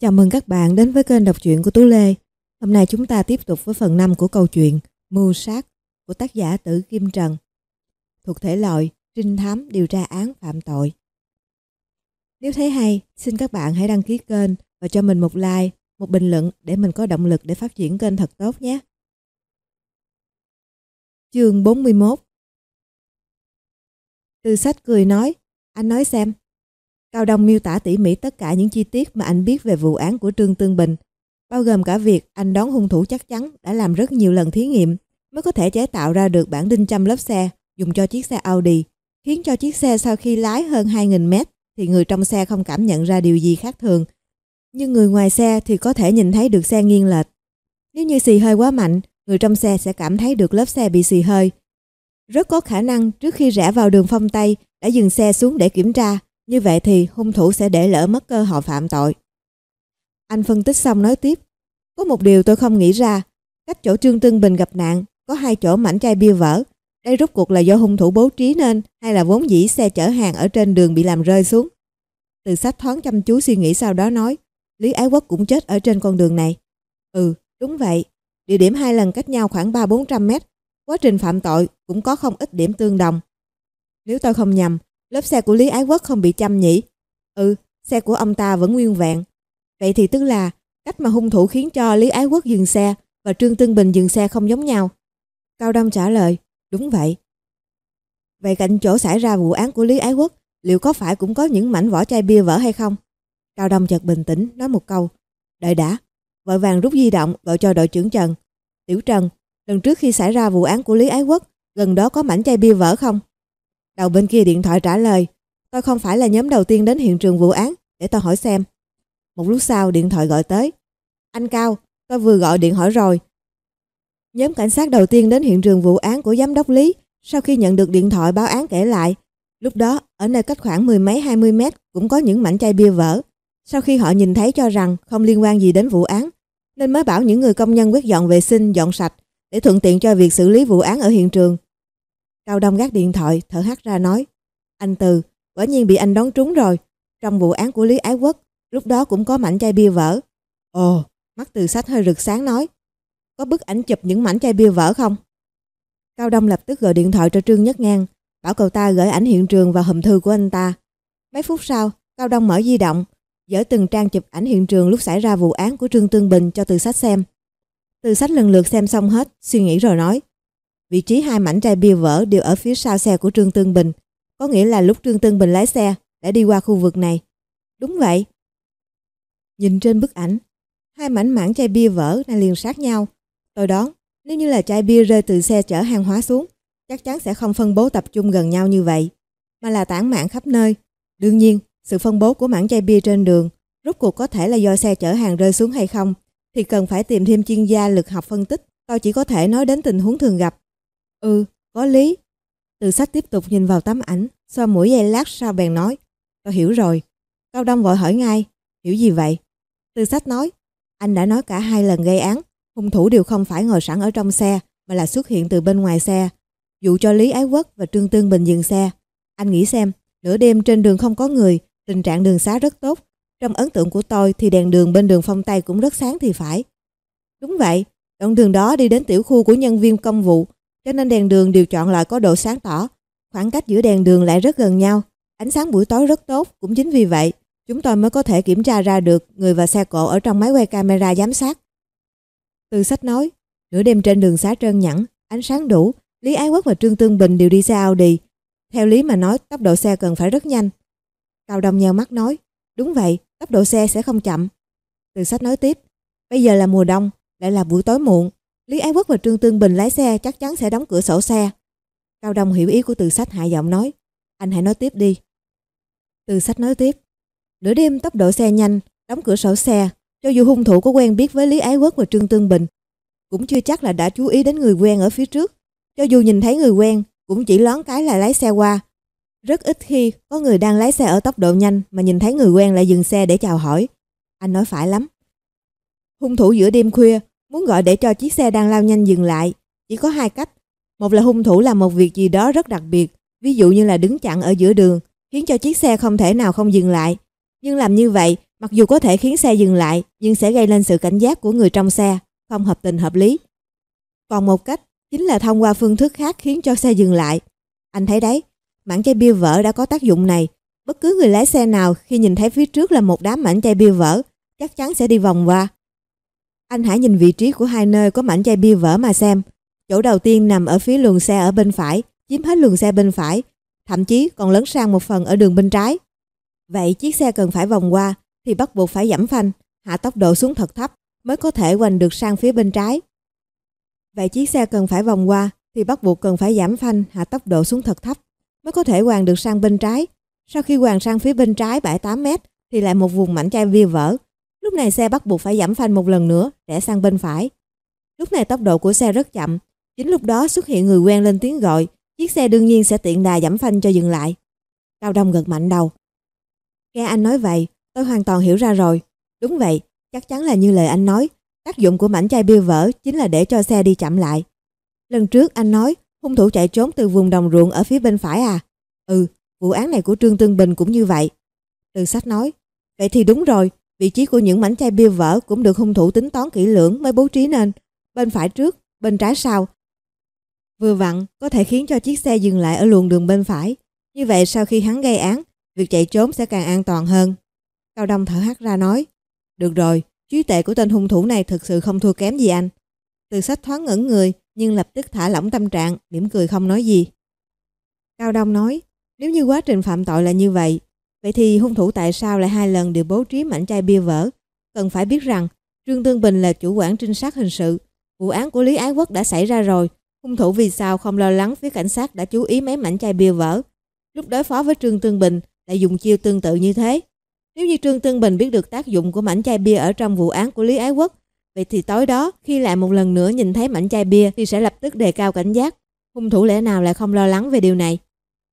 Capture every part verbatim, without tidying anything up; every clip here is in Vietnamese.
Chào mừng các bạn đến với kênh đọc truyện của Tú Lê. Hôm nay chúng ta tiếp tục với phần năm của câu chuyện Mưu sát của tác giả Tử Kim Trần, thuộc thể loại trinh thám điều tra án phạm tội. Nếu thấy hay, xin các bạn hãy đăng ký kênh và cho mình một like, một bình luận để mình có động lực để phát triển kênh thật tốt nhé. Chương bốn mươi mốt. Từ Sách cười nói, anh nói xem. Cao Đông miêu tả tỉ mỉ tất cả những chi tiết mà anh biết về vụ án của Trương Tương Bình, bao gồm cả việc anh đoán hung thủ chắc chắn đã làm rất nhiều lần thí nghiệm mới có thể chế tạo ra được bản đinh châm lớp xe dùng cho chiếc xe Audi, khiến cho chiếc xe sau khi lái hơn hai nghìn mét thì người trong xe không cảm nhận ra điều gì khác thường. Nhưng người ngoài xe thì có thể nhìn thấy được xe nghiêng lệch. Nếu như xì hơi quá mạnh, người trong xe sẽ cảm thấy được lớp xe bị xì hơi. Rất có khả năng trước khi rẽ vào đường Phong Tây đã dừng xe xuống để kiểm tra. Như vậy thì hung thủ sẽ để lỡ mất cơ hội phạm tội. Anh phân tích xong nói tiếp. Có một điều tôi không nghĩ ra. Cách chỗ Trương Tương Bình gặp nạn có hai chỗ mảnh chai bia vỡ. Đây rốt cuộc là do hung thủ bố trí nên hay là vốn dĩ xe chở hàng ở trên đường bị làm rơi xuống? Từ Sách thoáng chăm chú suy nghĩ sau đó nói. Lý Ái Quốc cũng chết ở trên con đường này. Ừ, đúng vậy. Địa điểm hai lần cách nhau khoảng ba bốn trăm mét. Quá trình phạm tội cũng có không ít điểm tương đồng. Nếu tôi không nhầm, lớp xe của Lý Ái Quốc không bị châm nhỉ? Ừ, xe của ông ta vẫn nguyên vẹn. Vậy thì tức là cách mà hung thủ khiến cho Lý Ái Quốc dừng xe và Trương Tương Bình dừng xe không giống nhau. Cao Đông trả lời, đúng vậy. Vậy cạnh chỗ xảy ra vụ án của Lý Ái Quốc, liệu có phải cũng có những mảnh vỏ chai bia vỡ hay không? Cao Đông chợt bình tĩnh nói một câu, đợi đã. Vội vàng rút di động gọi cho đội trưởng Trần. Tiểu Trần, lần trước khi xảy ra vụ án của Lý Ái Quốc, gần đó có mảnh chai bia vỡ không? Đầu bên kia điện thoại trả lời, tôi không phải là nhóm đầu tiên đến hiện trường vụ án, để tôi hỏi xem. Một lúc sau điện thoại gọi tới. Anh Cao, tôi vừa gọi điện hỏi rồi. Nhóm cảnh sát đầu tiên đến hiện trường vụ án của giám đốc Lý, sau khi nhận được điện thoại báo án kể lại, lúc đó ở nơi cách khoảng mười mấy hai mươi mét cũng có những mảnh chai bia vỡ. Sau khi họ nhìn thấy cho rằng không liên quan gì đến vụ án, nên mới bảo những người công nhân quét dọn vệ sinh dọn sạch để thuận tiện cho việc xử lý vụ án ở hiện trường. Cao Đông gác điện thoại, thở hắt ra nói, anh Từ, quả nhiên bị anh đoán trúng rồi. Trong vụ án của Lý Ái Quốc, lúc đó cũng có mảnh chai bia vỡ. Ồ, mắt Từ Sách hơi rực sáng nói, có bức ảnh chụp những mảnh chai bia vỡ không? Cao Đông lập tức gọi điện thoại cho Trương Nhất Ngang, bảo cậu ta gửi ảnh hiện trường vào hòm thư của anh ta. Mấy phút sau, Cao Đông mở di động, dở từng trang chụp ảnh hiện trường lúc xảy ra vụ án của Trương Tương Bình cho Từ Sách xem. Từ Sách lần lượt xem xong hết, suy nghĩ rồi nói, vị trí hai mảnh chai bia vỡ đều ở phía sau xe của Trương Tương Bình, có nghĩa là lúc Trương Tương Bình lái xe đã đi qua khu vực này. Đúng vậy. Nhìn trên bức ảnh, hai mảnh mảng chai bia vỡ đang liền sát nhau. Tôi đoán, nếu như là chai bia rơi từ xe chở hàng hóa xuống, chắc chắn sẽ không phân bố tập trung gần nhau như vậy, mà là tản mạn khắp nơi. Đương nhiên, sự phân bố của mảng chai bia trên đường rốt cuộc có thể là do xe chở hàng rơi xuống hay không, thì cần phải tìm thêm chuyên gia lực học phân tích. Tôi chỉ có thể nói đến tình huống thường gặp. Ừ, có lý. Từ Sách tiếp tục nhìn vào tấm ảnh, xoa mũi giây lát sau bèn nói, tôi hiểu rồi. Cao Đông vội hỏi ngay, hiểu gì vậy? Từ Sách nói, anh đã nói cả hai lần gây án, hung thủ đều không phải ngồi sẵn ở trong xe, mà là xuất hiện từ bên ngoài xe, dụ cho Lý Ái Quốc và Trương Tương Bình dừng xe. Anh nghĩ xem, nửa đêm trên đường không có người, tình trạng đường xá rất tốt. Trong ấn tượng của tôi thì đèn đường bên đường Phong Tây cũng rất sáng thì phải. Đúng vậy, đoạn đường đó đi đến tiểu khu của nhân viên công vụ, cho nên đèn đường đều chọn loại có độ sáng tỏ. Khoảng cách giữa đèn đường lại rất gần nhau, ánh sáng buổi tối rất tốt. Cũng chính vì vậy, chúng tôi mới có thể kiểm tra ra được người và xe cộ ở trong máy quay camera giám sát. Từ Sách nói, nửa đêm trên đường xá trơn nhẵn, ánh sáng đủ, Lý Ái Quốc và Trương Tương Bình đều đi xe Audi. Theo lý mà nói, tốc độ xe cần phải rất nhanh. Cao Đông nheo mắt nói, đúng vậy, tốc độ xe sẽ không chậm. Từ Sách nói tiếp, bây giờ là mùa đông, lại là buổi tối muộn, Lý Ái Quốc và Trương Tương Bình lái xe chắc chắn sẽ đóng cửa sổ xe. Cao Đông hiểu ý của Từ Sách, hạ giọng nói, anh hãy nói tiếp đi. Từ Sách nói tiếp, nửa đêm tốc độ xe nhanh, đóng cửa sổ xe, cho dù hung thủ có quen biết với Lý Ái Quốc và Trương Tương Bình, cũng chưa chắc là đã chú ý đến người quen ở phía trước. Cho dù nhìn thấy người quen, cũng chỉ loáng cái là lái xe qua. Rất ít khi có người đang lái xe ở tốc độ nhanh mà nhìn thấy người quen lại dừng xe để chào hỏi. Anh nói phải lắm. Hung thủ giữa đêm khuya muốn gọi để cho chiếc xe đang lao nhanh dừng lại, chỉ có hai cách. Một là hung thủ làm một việc gì đó rất đặc biệt, ví dụ như là đứng chặn ở giữa đường, khiến cho chiếc xe không thể nào không dừng lại. Nhưng làm như vậy Mặc dù có thể khiến xe dừng lại, nhưng sẽ gây lên sự cảnh giác của người trong xe, không hợp tình hợp lý. Còn một cách chính là thông qua phương thức khác khiến cho xe dừng lại. Anh thấy đấy, mảnh chai bia vỡ đã có tác dụng này. Bất cứ người lái xe nào khi nhìn thấy phía trước là một đám mảnh chai bia vỡ, chắc chắn sẽ đi vòng qua. Anh hãy nhìn vị trí của hai nơi có mảnh chai bia vỡ mà xem. Chỗ đầu tiên nằm ở phía luồng xe ở bên phải, chiếm hết luồng xe bên phải, thậm chí còn lấn sang một phần ở đường bên trái. Vậy chiếc xe cần phải vòng qua thì bắt buộc phải giảm phanh, hạ tốc độ xuống thật thấp mới có thể quành được sang phía bên trái. Vậy chiếc xe cần phải vòng qua thì bắt buộc cần phải giảm phanh, hạ tốc độ xuống thật thấp mới có thể quàng được sang bên trái. Sau khi quàng sang phía bên trái bảy tám mét thì lại một vùng mảnh chai bia vỡ. Lúc này xe bắt buộc phải giảm phanh một lần nữa, rẽ sang bên phải. Lúc này tốc độ của xe rất chậm. Chính lúc đó xuất hiện người quen lên tiếng gọi, chiếc xe đương nhiên sẽ tiện đà giảm phanh cho dừng lại. Cao Đông gật mạnh đầu. Nghe anh nói vậy, tôi hoàn toàn hiểu ra rồi. Đúng vậy, chắc chắn là như lời anh nói. Tác dụng của mảnh chai bia vỡ chính là để cho xe đi chậm lại. Lần trước anh nói hung thủ chạy trốn từ vùng đồng ruộng ở phía bên phải à? Ừ, vụ án này của Trương Tương Bình cũng như vậy. Từ Sách nói. Vậy thì đúng rồi, vị trí của những mảnh chai bia vỡ cũng được hung thủ tính toán kỹ lưỡng mới bố trí nên. Bên phải trước, bên trái sau. Vừa vặn có thể khiến cho chiếc xe dừng lại ở luồng đường bên phải. Như vậy sau khi hắn gây án, việc chạy trốn sẽ càng an toàn hơn. Cao Đông thở hắt ra nói. Được rồi, trí tuệ của tên hung thủ này thực sự không thua kém gì anh. Từ Sách thoáng ngẩn người nhưng lập tức thả lỏng tâm trạng, mỉm cười không nói gì. Cao Đông nói, nếu như quá trình phạm tội là như vậy, vậy thì hung thủ tại sao lại hai lần đều bố trí mảnh chai bia vỡ? Cần phải biết rằng Trương Tương Bình là chủ quản trinh sát hình sự. Vụ án của Lý Ái Quốc đã xảy ra rồi. Hung thủ vì sao không lo lắng phía cảnh sát đã chú ý mấy mảnh chai bia vỡ? Lúc đối phó với Trương Tương Bình lại dùng chiêu tương tự như thế. Nếu như Trương Tương Bình biết được tác dụng của mảnh chai bia ở trong vụ án của Lý Ái Quốc, vậy thì tối đó khi lại một lần nữa nhìn thấy mảnh chai bia thì sẽ lập tức đề cao cảnh giác. Hung thủ lẽ nào lại không lo lắng về điều này?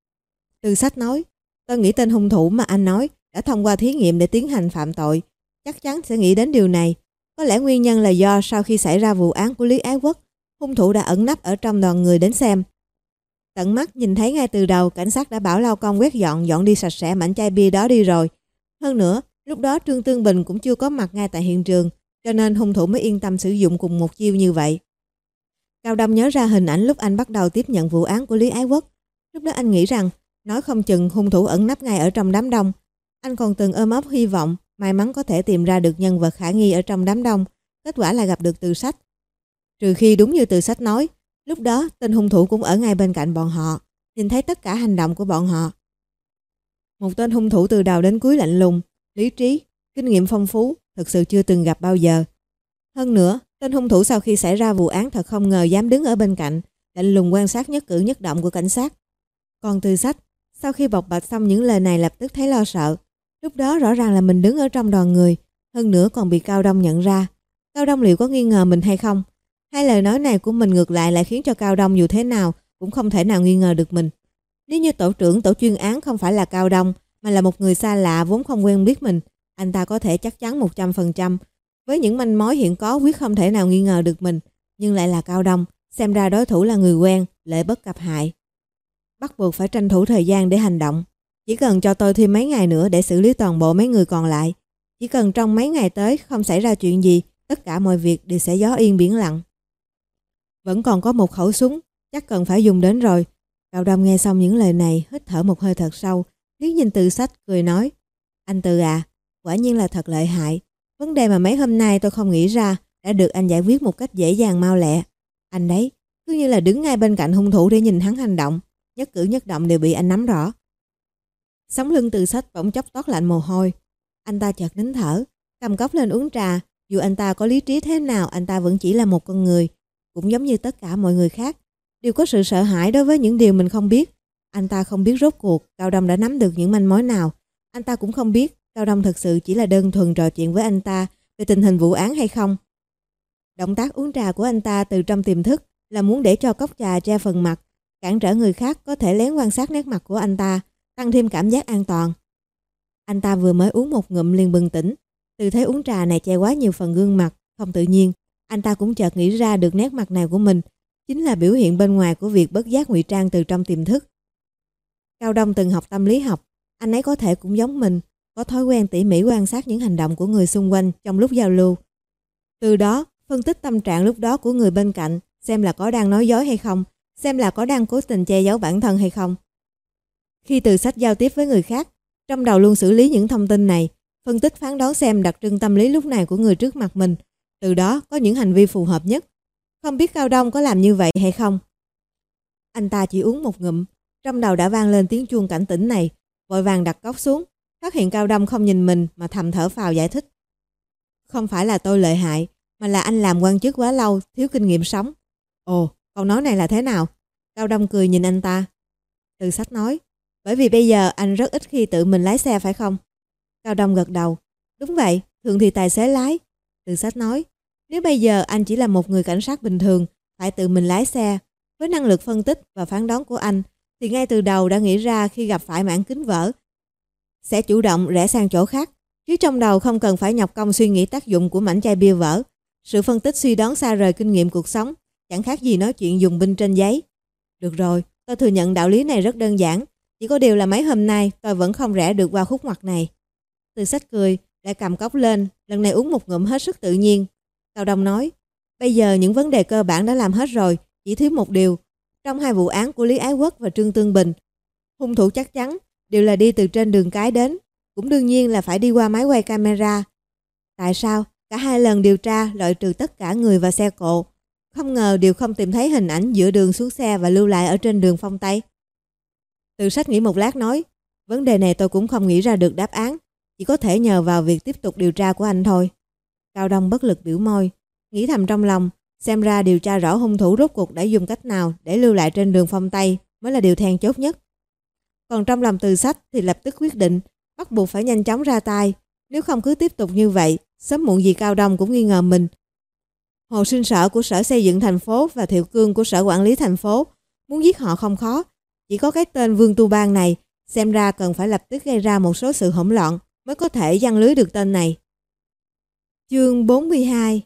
Từ Sách nói, tôi nghĩ tên hung thủ mà anh nói đã thông qua thí nghiệm để tiến hành phạm tội. Chắc chắn sẽ nghĩ đến điều này. Có lẽ nguyên nhân là do sau khi xảy ra vụ án của Lý Ái Quốc, hung thủ đã ẩn nấp ở trong đoàn người đến xem. Tận mắt nhìn thấy ngay từ đầu cảnh sát đã bảo lao công quét dọn dọn đi sạch sẽ mảnh chai bia đó đi rồi. Hơn nữa, lúc đó Trương Tương Bình cũng chưa có mặt ngay tại hiện trường, cho nên hung thủ mới yên tâm sử dụng cùng một chiêu như vậy. Cao Đông nhớ ra hình ảnh lúc anh bắt đầu tiếp nhận vụ án của Lý Ái Quốc. Lúc đó anh nghĩ rằng, nói không chừng hung thủ ẩn nấp ngay ở trong đám đông. Anh còn từng ôm ấp hy vọng, may mắn có thể tìm ra được nhân vật khả nghi ở trong đám đông. Kết quả là gặp được Từ Sách. Trừ khi đúng như Từ Sách nói, lúc đó tên hung thủ cũng ở ngay bên cạnh bọn họ, nhìn thấy tất cả hành động của bọn họ. Một tên hung thủ từ đầu đến cuối lạnh lùng, lý trí, kinh nghiệm phong phú, thực sự chưa từng gặp bao giờ. Hơn nữa, tên hung thủ sau khi xảy ra vụ án thật không ngờ dám đứng ở bên cạnh, lạnh lùng quan sát nhất cử nhất động của cảnh sát. Còn Từ Sách, sau khi bộc bạch xong những lời này lập tức thấy lo sợ. Lúc đó rõ ràng là mình đứng ở trong đoàn người, hơn nữa còn bị Cao Đông nhận ra. Cao Đông liệu có nghi ngờ mình hay không? Hai lời nói này của mình ngược lại lại khiến cho Cao Đông dù thế nào cũng không thể nào nghi ngờ được mình. Nếu như tổ trưởng tổ chuyên án không phải là Cao Đông mà là một người xa lạ vốn không quen biết mình, anh ta có thể chắc chắn một trăm phần trăm. Với những manh mối hiện có quyết không thể nào nghi ngờ được mình, nhưng lại là Cao Đông, xem ra đối thủ là người quen, lệ bất cập hại. Bắt buộc phải tranh thủ thời gian để hành động. Chỉ cần cho tôi thêm mấy ngày nữa để xử lý toàn bộ mấy người còn lại. Chỉ cần trong mấy ngày tới không xảy ra chuyện gì, tất cả mọi việc đều sẽ gió yên biển lặng. Vẫn còn có một khẩu súng, chắc cần phải dùng đến rồi. Cao Đông nghe xong những lời này, hít thở một hơi thật sâu, liếc nhìn Từ Sách cười nói: Anh Từ à, quả nhiên là thật lợi hại. Vấn đề mà mấy hôm nay tôi không nghĩ ra đã được anh giải quyết một cách dễ dàng mau lẹ. Anh đấy, cứ như là đứng ngay bên cạnh hung thủ để nhìn hắn hành động, nhất cử nhất động đều bị anh nắm rõ. Sống lưng Từ Sách bỗng chốc toát lạnh mồ hôi. Anh ta chợt nín thở, cầm cốc lên uống trà. Dù anh ta có lý trí thế nào, anh ta vẫn chỉ là một con người, cũng giống như tất cả mọi người khác, đều có sự sợ hãi đối với những điều mình không biết. Anh ta không biết rốt cuộc Cao Đông đã nắm được những manh mối nào. Anh ta cũng không biết Cao Đông thực sự chỉ là đơn thuần trò chuyện với anh ta về tình hình vụ án hay không. Động tác uống trà của anh ta từ trong tiềm thức là muốn để cho cốc trà che phần mặt, cản trở người khác có thể lén quan sát nét mặt của anh ta, tăng thêm cảm giác an toàn. Anh ta vừa mới uống một ngụm liền bừng tỉnh. Tư thế uống trà này che quá nhiều phần gương mặt, không tự nhiên. Anh ta cũng chợt nghĩ ra được nét mặt này của mình chính là biểu hiện bên ngoài của việc bất giác ngụy trang từ trong tiềm thức. Cao Đông từng học tâm lý học, anh ấy có thể cũng giống mình, có thói quen tỉ mỉ quan sát những hành động của người xung quanh trong lúc giao lưu. Từ đó, phân tích tâm trạng lúc đó của người bên cạnh, xem là có đang nói dối hay không, xem là có đang cố tình che giấu bản thân hay không. Khi Từ Sách giao tiếp với người khác, trong đầu luôn xử lý những thông tin này, phân tích phán đoán xem đặc trưng tâm lý lúc này của người trước mặt mình, từ đó có những hành vi phù hợp nhất. Không biết Cao Đông có làm như vậy hay không? Anh ta chỉ uống một ngụm, trong đầu đã vang lên tiếng chuông cảnh tỉnh này, vội vàng đặt cốc xuống, phát hiện Cao Đông không nhìn mình mà thầm thở phào giải thích. Không phải là tôi lợi hại, mà là anh làm quan chức quá lâu, thiếu kinh nghiệm sống. Ồ, câu nói này là thế nào? Cao Đông cười nhìn anh ta. Từ Sách nói, bởi vì bây giờ anh rất ít khi tự mình lái xe phải không? Cao Đông gật đầu. Đúng vậy, thường thì tài xế lái. Từ Sách nói, nếu bây giờ anh chỉ là một người cảnh sát bình thường, phải tự mình lái xe, với năng lực phân tích và phán đoán của anh, thì ngay từ đầu đã nghĩ ra khi gặp phải mảng kính vỡ, sẽ chủ động rẽ sang chỗ khác, chứ trong đầu không cần phải nhọc công suy nghĩ tác dụng của mảnh chai bia vỡ. Sự phân tích suy đoán xa rời kinh nghiệm cuộc sống, chẳng khác gì nói chuyện dùng binh trên giấy. Được rồi, tôi thừa nhận đạo lý này rất đơn giản, chỉ có điều là mấy hôm nay tôi vẫn không rẽ được qua khúc ngoặt này. Từ Sách cười, lại cầm cốc lên, lần này uống một ngụm hết sức tự nhiên. Cao Đông nói, bây giờ những vấn đề cơ bản đã làm hết rồi, chỉ thiếu một điều. Trong hai vụ án của Lý Ái Quốc và Trương Tương Bình, hung thủ chắc chắn đều là đi từ trên đường cái đến, cũng đương nhiên là phải đi qua máy quay camera. Tại sao? Cả hai lần điều tra loại trừ tất cả người và xe cộ, không ngờ đều không tìm thấy hình ảnh giữa đường xuống xe và lưu lại ở trên đường Phong Tây. Từ Sách nghĩ một lát nói, vấn đề này tôi cũng không nghĩ ra được đáp án, chỉ có thể nhờ vào việc tiếp tục điều tra của anh thôi. Cao Đông bất lực biểu môi, nghĩ thầm trong lòng, xem ra điều tra rõ hung thủ rốt cuộc đã dùng cách nào để lưu lại trên đường Phong Tây mới là điều then chốt nhất. Còn trong lòng Từ Sách thì lập tức quyết định, bắt buộc phải nhanh chóng ra tay, nếu không cứ tiếp tục như vậy, sớm muộn gì Cao Đông cũng nghi ngờ mình. Hồ Sinh Sở của Sở Xây dựng thành phố và Thiệu Cương của Sở Quản lý thành phố, muốn giết họ không khó, chỉ có cái tên Vương Tu Bang này, xem ra cần phải lập tức gây ra một số sự hỗn loạn mới có thể giăng lưới được tên này. Chương bốn mươi hai.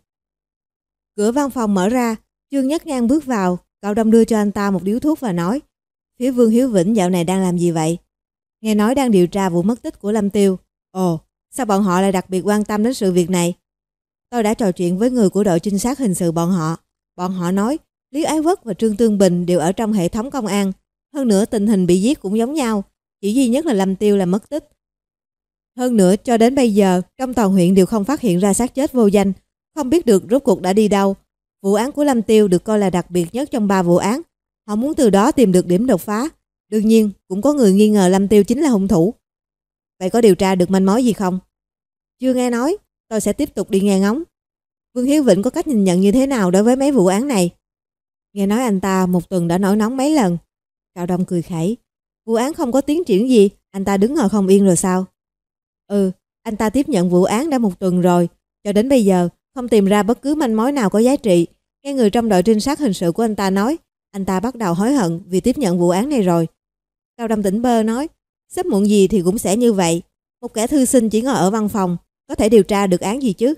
Cửa văn phòng mở ra, Trương Nhất Ngang bước vào, Cao Đông đưa cho anh ta một điếu thuốc và nói, phía Vương Hiếu Vĩnh dạo này đang làm gì vậy? Nghe nói đang điều tra vụ mất tích của Lâm Tiêu. Ồ, sao bọn họ lại đặc biệt quan tâm đến sự việc này? Tôi đã trò chuyện với người của đội trinh sát hình sự bọn họ. Bọn họ nói Lý Ái Quốc và Trương Tương Bình đều ở trong hệ thống công an. Hơn nữa tình hình bị giết cũng giống nhau, chỉ duy nhất là Lâm Tiêu là mất tích. Hơn nữa cho đến bây giờ trong toàn huyện đều không phát hiện ra xác chết vô danh, không biết được rốt cuộc đã đi đâu. Vụ án của Lâm Tiêu được coi là đặc biệt nhất trong ba vụ án. Họ muốn từ đó tìm được điểm đột phá. Đương nhiên cũng có người nghi ngờ Lâm Tiêu chính là hung thủ. Vậy có điều tra được manh mối gì không? Chưa nghe nói, tôi sẽ tiếp tục đi nghe ngóng. Vương Hiếu Vĩnh có cách nhìn nhận như thế nào đối với mấy vụ án này? Nghe nói anh ta một tuần đã nổi nóng mấy lần. Cao Đông cười khẩy. Vụ án không có tiến triển gì, anh ta đứng ngồi không yên rồi sao? Ừ, anh ta tiếp nhận vụ án đã một tuần rồi, cho đến bây giờ không tìm ra bất cứ manh mối nào có giá trị. Nghe người trong đội trinh sát hình sự của anh ta nói, anh ta bắt đầu hối hận vì tiếp nhận vụ án này rồi. Cao Đông tỉnh bơ nói, sớm muộn gì thì cũng sẽ như vậy. Một kẻ thư sinh chỉ ngồi ở văn phòng, có thể điều tra được án gì chứ?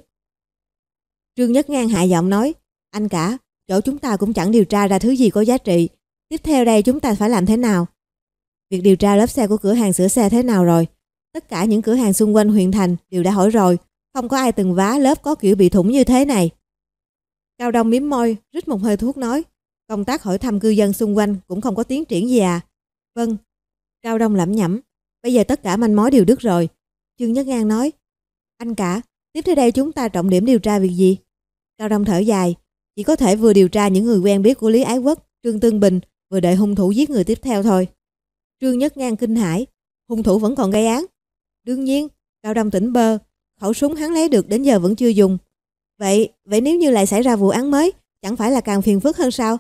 Trương Nhất Ngang hạ giọng nói, anh cả, chỗ chúng ta cũng chẳng điều tra ra thứ gì có giá trị. Tiếp theo đây chúng ta phải làm thế nào? Việc điều tra lớp xe của cửa hàng sửa xe thế nào rồi? Tất cả những cửa hàng xung quanh huyện thành đều đã hỏi rồi, không có ai từng vá lớp có kiểu bị thủng như thế này. Cao Đông mím môi, rít một hơi thuốc nói, công tác hỏi thăm cư dân xung quanh cũng không có tiến triển gì à? Vâng. Cao Đông lẩm nhẩm, bây giờ tất cả manh mối đều đứt rồi. Trương Nhất Ngang nói, anh cả, tiếp theo đây chúng ta trọng điểm điều tra việc gì? Cao Đông thở dài, chỉ có thể vừa điều tra những người quen biết của Lý Ái Quốc, Trương Tương Bình, vừa đợi hung thủ giết người tiếp theo thôi. Trương Nhất Ngang kinh hãi, hung thủ vẫn còn gây án? Đương nhiên. Cao Đông tỉnh bơ, khẩu súng hắn lấy được đến giờ vẫn chưa dùng. Vậy, vậy nếu như lại xảy ra vụ án mới, chẳng phải là càng phiền phức hơn sao?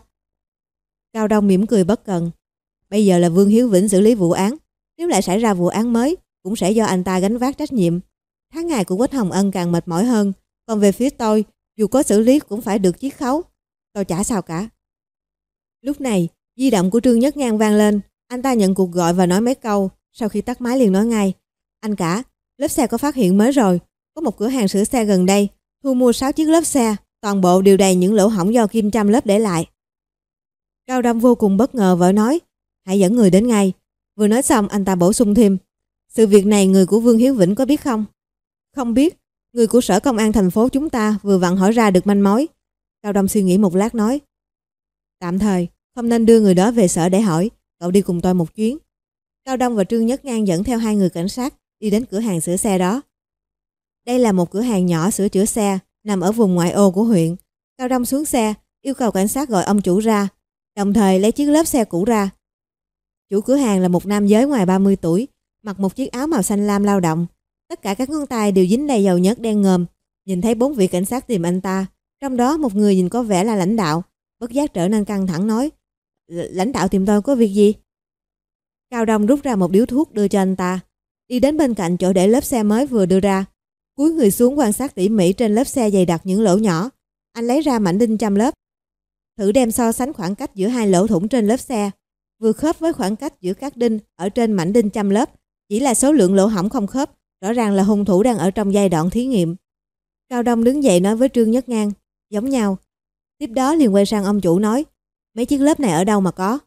Cao Đông mỉm cười bất cần. Bây giờ là Vương Hiếu Vĩnh xử lý vụ án, nếu lại xảy ra vụ án mới, cũng sẽ do anh ta gánh vác trách nhiệm. Tháng ngày của Quách Hồng Ân càng mệt mỏi hơn, còn về phía tôi, dù có xử lý cũng phải được chiết khấu. Tôi chả sao cả. Lúc này, di động của Trương Nhất Ngang vang lên, anh ta nhận cuộc gọi và nói mấy câu, sau khi tắt máy liền nói ngay, anh cả, lớp xe có phát hiện mới rồi, có một cửa hàng sửa xe gần đây, thu mua sáu chiếc lớp xe, toàn bộ đều đầy những lỗ hổng do kim châm lớp để lại. Cao Đông vô cùng bất ngờ vội nói, hãy dẫn người đến ngay. Vừa nói xong anh ta bổ sung thêm, Sự việc này người của Vương Hiếu Vĩnh có biết không? Không biết. Người của sở công an thành phố chúng ta vừa vặn hỏi ra được manh mối. Cao Đông suy nghĩ một lát nói. Tạm thời, không nên đưa người đó về sở để hỏi. Cậu đi cùng tôi một chuyến. Cao Đông và Trương Nhất Ngang dẫn theo hai người cảnh sát đi đến cửa hàng sửa xe đó. Đây là một cửa hàng nhỏ sửa chữa xe nằm ở vùng ngoại ô của huyện. Cao Đông xuống xe, yêu cầu cảnh sát gọi ông chủ ra, đồng thời lấy chiếc lốp xe cũ ra. Chủ cửa hàng là một nam giới ngoài ba mươi tuổi, mặc một chiếc áo màu xanh lam lao động. Tất cả các ngón tay đều dính đầy dầu nhớt đen ngòm. Nhìn thấy bốn vị cảnh sát tìm anh ta, trong đó một người nhìn có vẻ là lãnh đạo, bất giác trở nên căng thẳng nói: "Lãnh đạo tìm tôi có việc gì?" Cao Đông rút ra một điếu thuốc đưa cho anh ta, đi đến bên cạnh chỗ để lớp xe mới vừa đưa ra, cúi người xuống quan sát tỉ mỉ trên lớp xe dày đặc những lỗ nhỏ. Anh lấy ra mảnh đinh chăm lớp, thử đem so sánh khoảng cách giữa hai lỗ thủng trên lớp xe, vừa khớp với khoảng cách giữa các đinh ở trên mảnh đinh chăm lớp, chỉ là số lượng lỗ hổng không khớp, rõ ràng là hung thủ đang ở trong giai đoạn thí nghiệm. Cao Đông đứng dậy nói với Trương Nhất Ngang: "Giống nhau." Tiếp đó liền quay sang ông chủ nói: "Mấy chiếc lớp này ở đâu mà có?"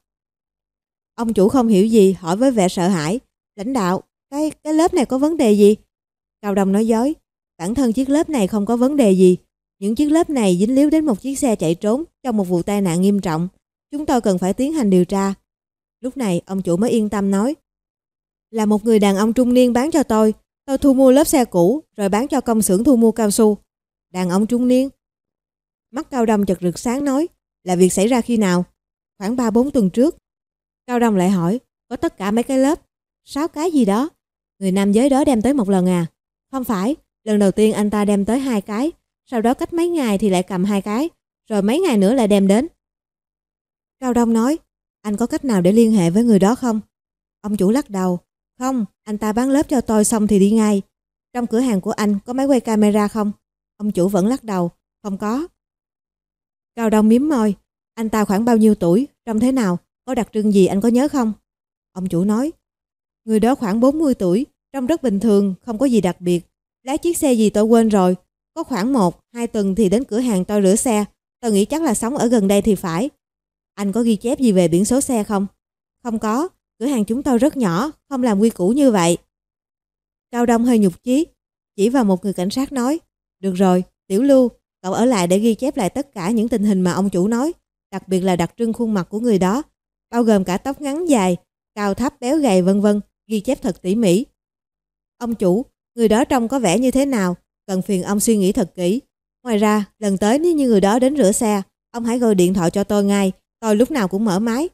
Ông chủ không hiểu gì, hỏi với vẻ sợ hãi: "Lãnh đạo, cái cái lớp này có vấn đề gì?" Cao Đông nói dối: "Bản thân chiếc lớp này không có vấn đề gì. Những chiếc lớp này dính líu đến một chiếc xe chạy trốn trong một vụ tai nạn nghiêm trọng. Chúng tôi cần phải tiến hành điều tra." Lúc này ông chủ mới yên tâm nói: "Là một người đàn ông trung niên bán cho tôi. Tôi thu mua lớp xe cũ rồi bán cho công xưởng thu mua cao su." Đàn ông trung niên? Mắt Cao Đông chợt rực sáng nói: "Là việc xảy ra khi nào?" "Khoảng ba bốn tuần trước." Cao Đông lại hỏi: "Có tất cả mấy cái lớp?" "Sáu cái gì đó." "Người nam giới đó đem tới một lần à?" "Không phải, lần đầu tiên anh ta đem tới hai cái, sau đó cách mấy ngày thì lại cầm hai cái, rồi mấy ngày nữa lại đem đến." Cao Đông nói: "Anh có cách nào để liên hệ với người đó không?" Ông chủ lắc đầu: "Không, anh ta bán lớp cho tôi xong thì đi ngay." "Trong cửa hàng của anh có máy quay camera không?" Ông chủ vẫn lắc đầu: "Không có." Cao Đông mím môi: "Anh ta khoảng bao nhiêu tuổi, trông thế nào, có đặc trưng gì anh có nhớ không?" Ông chủ nói: "Người đó khoảng bốn mươi tuổi, trông rất bình thường, không có gì đặc biệt. Lái chiếc xe gì tôi quên rồi. Có khoảng một, hai tuần thì đến cửa hàng tôi rửa xe. Tôi nghĩ chắc là sống ở gần đây thì phải." "Anh có ghi chép gì về biển số xe không?" "Không có, cửa hàng chúng tôi rất nhỏ, không làm quy củ như vậy." Cao Đông hơi nhục chí, chỉ vào một người cảnh sát nói: "Được rồi, Tiểu Lưu, cậu ở lại để ghi chép lại tất cả những tình hình mà ông chủ nói, đặc biệt là đặc trưng khuôn mặt của người đó, bao gồm cả tóc ngắn dài, cao thấp béo gầy vân vân, ghi chép thật tỉ mỉ." "Ông chủ, người đó trông có vẻ như thế nào, cần phiền ông suy nghĩ thật kỹ. Ngoài ra, lần tới nếu như người đó đến rửa xe, ông hãy gọi điện thoại cho tôi ngay, tôi lúc nào cũng mở máy."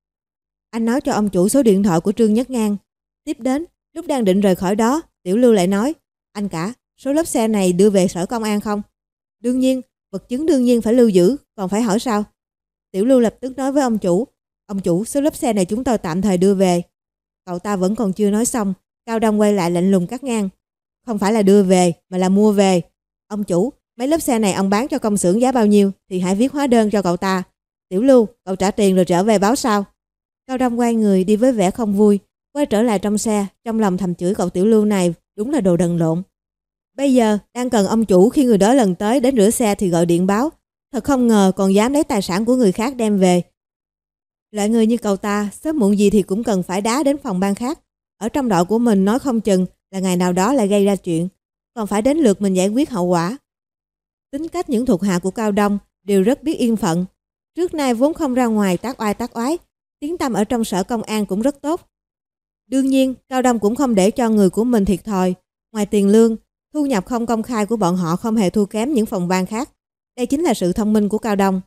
Anh nói cho ông chủ số điện thoại của Trương Nhất Ngang. Tiếp đến, lúc đang định rời khỏi đó, Tiểu Lưu lại nói: "Anh cả, số lớp xe này đưa về sở công an không?" "Đương nhiên, vật chứng đương nhiên phải lưu giữ, còn phải hỏi sao?" Tiểu Lưu lập tức nói với ông chủ: "Ông chủ, số lớp xe này chúng tôi tạm thời đưa về." Cậu ta vẫn còn chưa nói xong, Cao Đông quay lại lạnh lùng cắt ngang: "Không phải là đưa về, mà là mua về. Ông chủ, mấy lớp xe này ông bán cho công xưởng giá bao nhiêu thì hãy viết hóa đơn cho cậu ta. Tiểu Lưu, cậu trả tiền rồi trở về báo sao." Cao Đông quay người đi với vẻ không vui, quay trở lại trong xe, trong lòng thầm chửi cậu Tiểu Lưu này đúng là đồ đần lộn. Bây giờ đang cần ông chủ khi người đó lần tới đến rửa xe thì gọi điện báo, thật không ngờ còn dám lấy tài sản của người khác đem về. Loại người như cậu ta sớm muộn gì thì cũng cần phải đá đến phòng ban khác. Ở trong đội của mình nói không chừng là ngày nào đó lại gây ra chuyện, còn phải đến lượt mình giải quyết hậu quả. Tính cách những thuộc hạ của Cao Đông đều rất biết yên phận. Trước nay vốn không ra ngoài tác oai tác oái, tiếng tăm ở trong sở công an cũng rất tốt. Đương nhiên, Cao Đông cũng không để cho người của mình thiệt thòi. Ngoài tiền lương, thu nhập không công khai của bọn họ không hề thua kém những phòng ban khác. Đây chính là sự thông minh của Cao Đông.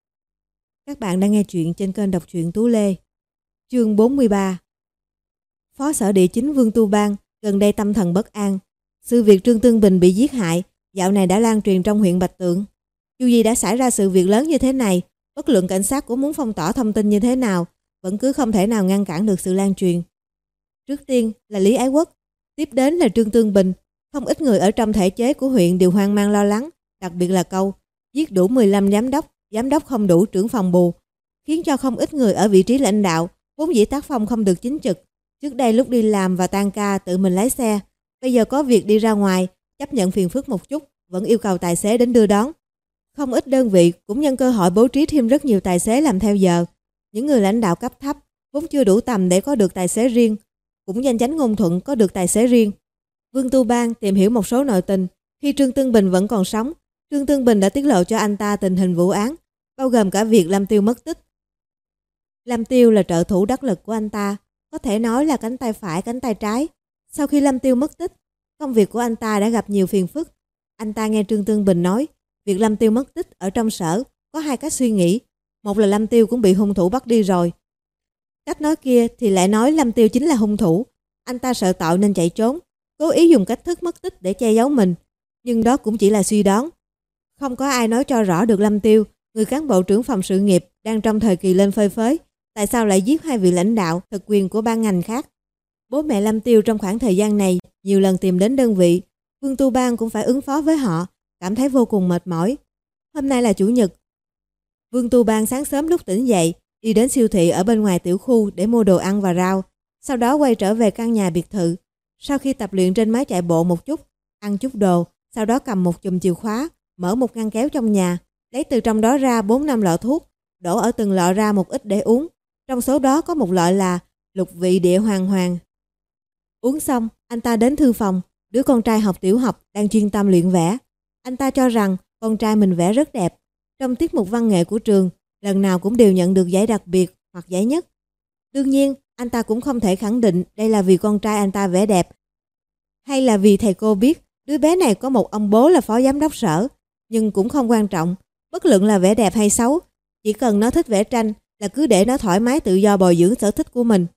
Các bạn đang nghe chuyện trên kênh đọc truyện Tú Lê. Chương bốn mươi ba. Phó sở địa chính Vương Tu Bang gần đây tâm thần bất an. Sự việc Trương Tương Bình bị giết hại dạo này đã lan truyền trong huyện Bạch Tượng. Dù gì đã xảy ra sự việc lớn như thế này, bất luận cảnh sát cũng muốn phong tỏa thông tin như thế nào, vẫn cứ không thể nào ngăn cản được sự lan truyền. Trước tiên là Lý Ái Quốc, tiếp đến là Trương Tương Bình. Không ít người ở trong thể chế của huyện đều hoang mang lo lắng, đặc biệt là câu giết đủ mười lăm giám đốc, giám đốc không đủ trưởng phòng bù, khiến cho không ít người ở vị trí lãnh đạo vốn dĩ tác phong không được chính trực. Trước đây lúc đi làm và tan ca tự mình lái xe, bây giờ có việc đi ra ngoài, chấp nhận phiền phức một chút, vẫn yêu cầu tài xế đến đưa đón. Không ít đơn vị cũng nhân cơ hội bố trí thêm rất nhiều tài xế làm theo giờ. Những người lãnh đạo cấp thấp vốn chưa đủ tầm để có được tài xế riêng, cũng danh chánh ngôn thuận, có được tài xế riêng. Vương Tu Bang tìm hiểu một số nội tình. Khi Trương Tương Bình vẫn còn sống, Trương Tương Bình đã tiết lộ cho anh ta tình hình vụ án, bao gồm cả việc Lâm Tiêu mất tích. Lâm Tiêu là trợ thủ đắc lực của anh ta, có thể nói là cánh tay phải, cánh tay trái. Sau khi Lâm Tiêu mất tích, công việc của anh ta đã gặp nhiều phiền phức. Anh ta nghe Trương Tương Bình nói, việc Lâm Tiêu mất tích ở trong sở có hai cách suy nghĩ. Một là Lâm Tiêu cũng bị hung thủ bắt đi rồi. Cách nói kia thì lại nói Lâm Tiêu chính là hung thủ. Anh ta sợ tội nên chạy trốn, cố ý dùng cách thức mất tích để che giấu mình. Nhưng đó cũng chỉ là suy đoán. Không có ai nói cho rõ được Lâm Tiêu, người cán bộ trưởng phòng sự nghiệp đang trong thời kỳ lên phơi phới, tại sao lại giết hai vị lãnh đạo thực quyền của ban ngành khác. Bố mẹ Lâm Tiêu trong khoảng thời gian này nhiều lần tìm đến đơn vị, Vương Tu Bang cũng phải ứng phó với họ, cảm thấy vô cùng mệt mỏi. Hôm nay là chủ nhật. Vương Tu Bang sáng sớm lúc tỉnh dậy, đi đến siêu thị ở bên ngoài tiểu khu để mua đồ ăn và rau, sau đó quay trở về căn nhà biệt thự. Sau khi tập luyện trên máy chạy bộ một chút, ăn chút đồ, sau đó cầm một chùm chìa khóa, mở một ngăn kéo trong nhà, lấy từ trong đó ra bốn năm lọ thuốc, đổ ở từng lọ ra một ít để uống. Trong số đó có một loại là lục vị địa hoàng hoàng. Uống xong, anh ta đến thư phòng, đứa con trai học tiểu học đang chuyên tâm luyện vẽ. Anh ta cho rằng con trai mình vẽ rất đẹp. Trong tiết mục văn nghệ của trường, lần nào cũng đều nhận được giải đặc biệt hoặc giải nhất. Đương nhiên, anh ta cũng không thể khẳng định đây là vì con trai anh ta vẽ đẹp, hay là vì thầy cô biết đứa bé này có một ông bố là phó giám đốc sở. Nhưng cũng không quan trọng, bất luận là vẽ đẹp hay xấu, chỉ cần nó thích vẽ tranh là cứ để nó thoải mái tự do bồi dưỡng sở thích của mình.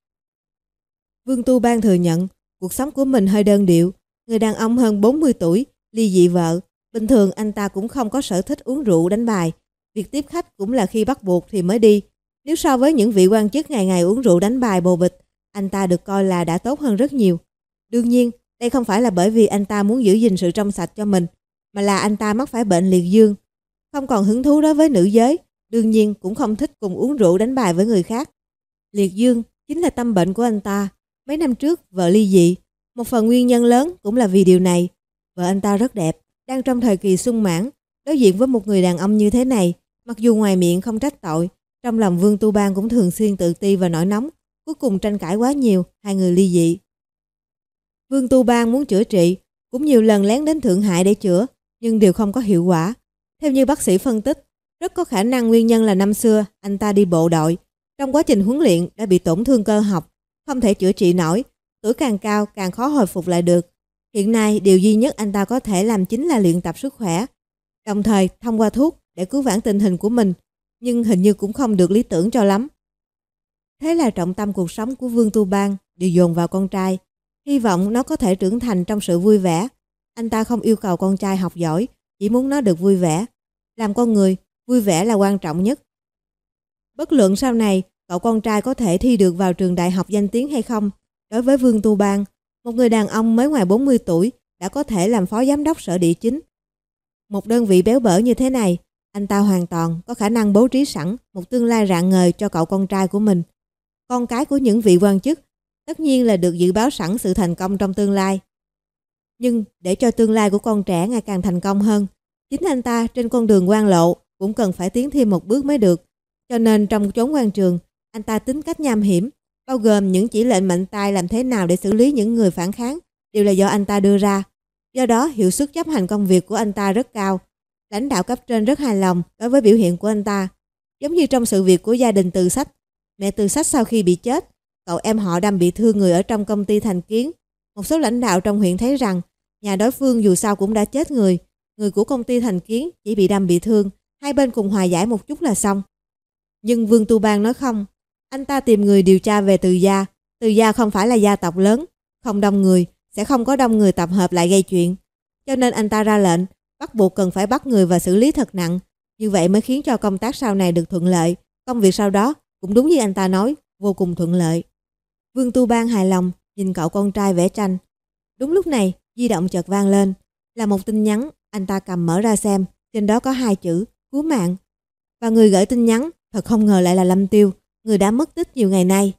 Vương Tu Bang thừa nhận cuộc sống của mình hơi đơn điệu. Người đàn ông hơn bốn mươi tuổi, ly dị vợ. Bình thường anh ta cũng không có sở thích uống rượu đánh bài. Việc tiếp khách cũng là khi bắt buộc thì mới đi. Nếu so với những vị quan chức ngày ngày uống rượu đánh bài bồ bịch, anh ta được coi là đã tốt hơn rất nhiều. Đương nhiên, đây không phải là bởi vì anh ta muốn giữ gìn sự trong sạch cho mình, mà là anh ta mắc phải bệnh liệt dương. Không còn hứng thú đối với nữ giới, đương nhiên cũng không thích cùng uống rượu đánh bài với người khác. Liệt dương chính là tâm bệnh của anh ta. Mấy năm trước vợ ly dị, một phần nguyên nhân lớn cũng là vì điều này. Vợ anh ta rất đẹp, đang trong thời kỳ sung mãn, đối diện với một người đàn ông như thế này, mặc dù ngoài miệng không trách tội, trong lòng Vương Tu Bang cũng thường xuyên tự ti và nổi nóng, cuối cùng tranh cãi quá nhiều, hai người ly dị. Vương Tu Bang muốn chữa trị, cũng nhiều lần lén đến Thượng Hải để chữa, nhưng đều không có hiệu quả. Theo như bác sĩ phân tích, rất có khả năng nguyên nhân là năm xưa anh ta đi bộ đội, trong quá trình huấn luyện đã bị tổn thương cơ học, không thể chữa trị nổi, tuổi càng cao càng khó hồi phục lại được. Hiện nay điều duy nhất anh ta có thể làm chính là luyện tập sức khỏe, đồng thời thông qua thuốc để cứu vãn tình hình của mình, nhưng hình như cũng không được lý tưởng cho lắm. Thế là trọng tâm cuộc sống của Vương Tu Bang đều dồn vào con trai, hy vọng nó có thể trưởng thành trong sự vui vẻ. Anh ta không yêu cầu con trai học giỏi, chỉ muốn nó được vui vẻ. Làm con người, vui vẻ là quan trọng nhất. Bất luận sau này cậu con trai có thể thi được vào trường đại học danh tiếng hay không, đối với Vương Tu Bang, một người đàn ông mới ngoài bốn mươi tuổi đã có thể làm phó giám đốc sở địa chính. Một đơn vị béo bở như thế này, anh ta hoàn toàn có khả năng bố trí sẵn một tương lai rạng ngời cho cậu con trai của mình. Con cái của những vị quan chức tất nhiên là được dự báo sẵn sự thành công trong tương lai. Nhưng để cho tương lai của con trẻ ngày càng thành công hơn, chính anh ta trên con đường quan lộ cũng cần phải tiến thêm một bước mới được. Cho nên trong chốn quan trường, anh ta tính cách nham hiểm, bao gồm những chỉ lệnh mạnh tay làm thế nào để xử lý những người phản kháng, đều là do anh ta đưa ra. Do đó, hiệu suất chấp hành công việc của anh ta rất cao. Lãnh đạo cấp trên rất hài lòng đối với biểu hiện của anh ta. Giống như trong sự việc của gia đình Từ Sách. Mẹ Từ Sách sau khi bị chết, cậu em họ đâm bị thương người ở trong công ty Thành Kiến. Một số lãnh đạo trong huyện thấy rằng nhà đối phương dù sao cũng đã chết người. Người của công ty Thành Kiến chỉ bị đâm bị thương, hai bên cùng hòa giải một chút là xong. Nhưng Vương Tu Bang nói không. Anh ta tìm người điều tra về Từ gia. Từ gia không phải là gia tộc lớn, không đông người, sẽ không có đông người tập hợp lại gây chuyện. Cho nên anh ta ra lệnh, bắt buộc cần phải bắt người và xử lý thật nặng. Như vậy mới khiến cho công tác sau này được thuận lợi. Công việc sau đó cũng đúng như anh ta nói, vô cùng thuận lợi. Vương Tu Bang hài lòng nhìn cậu con trai vẽ tranh. Đúng lúc này, di động chợt vang lên. Là một tin nhắn, anh ta cầm mở ra xem. Trên đó có hai chữ, cứu mạng. Và người gửi tin nhắn, thật không ngờ lại là Lâm Tiêu, người đã mất tích nhiều ngày nay.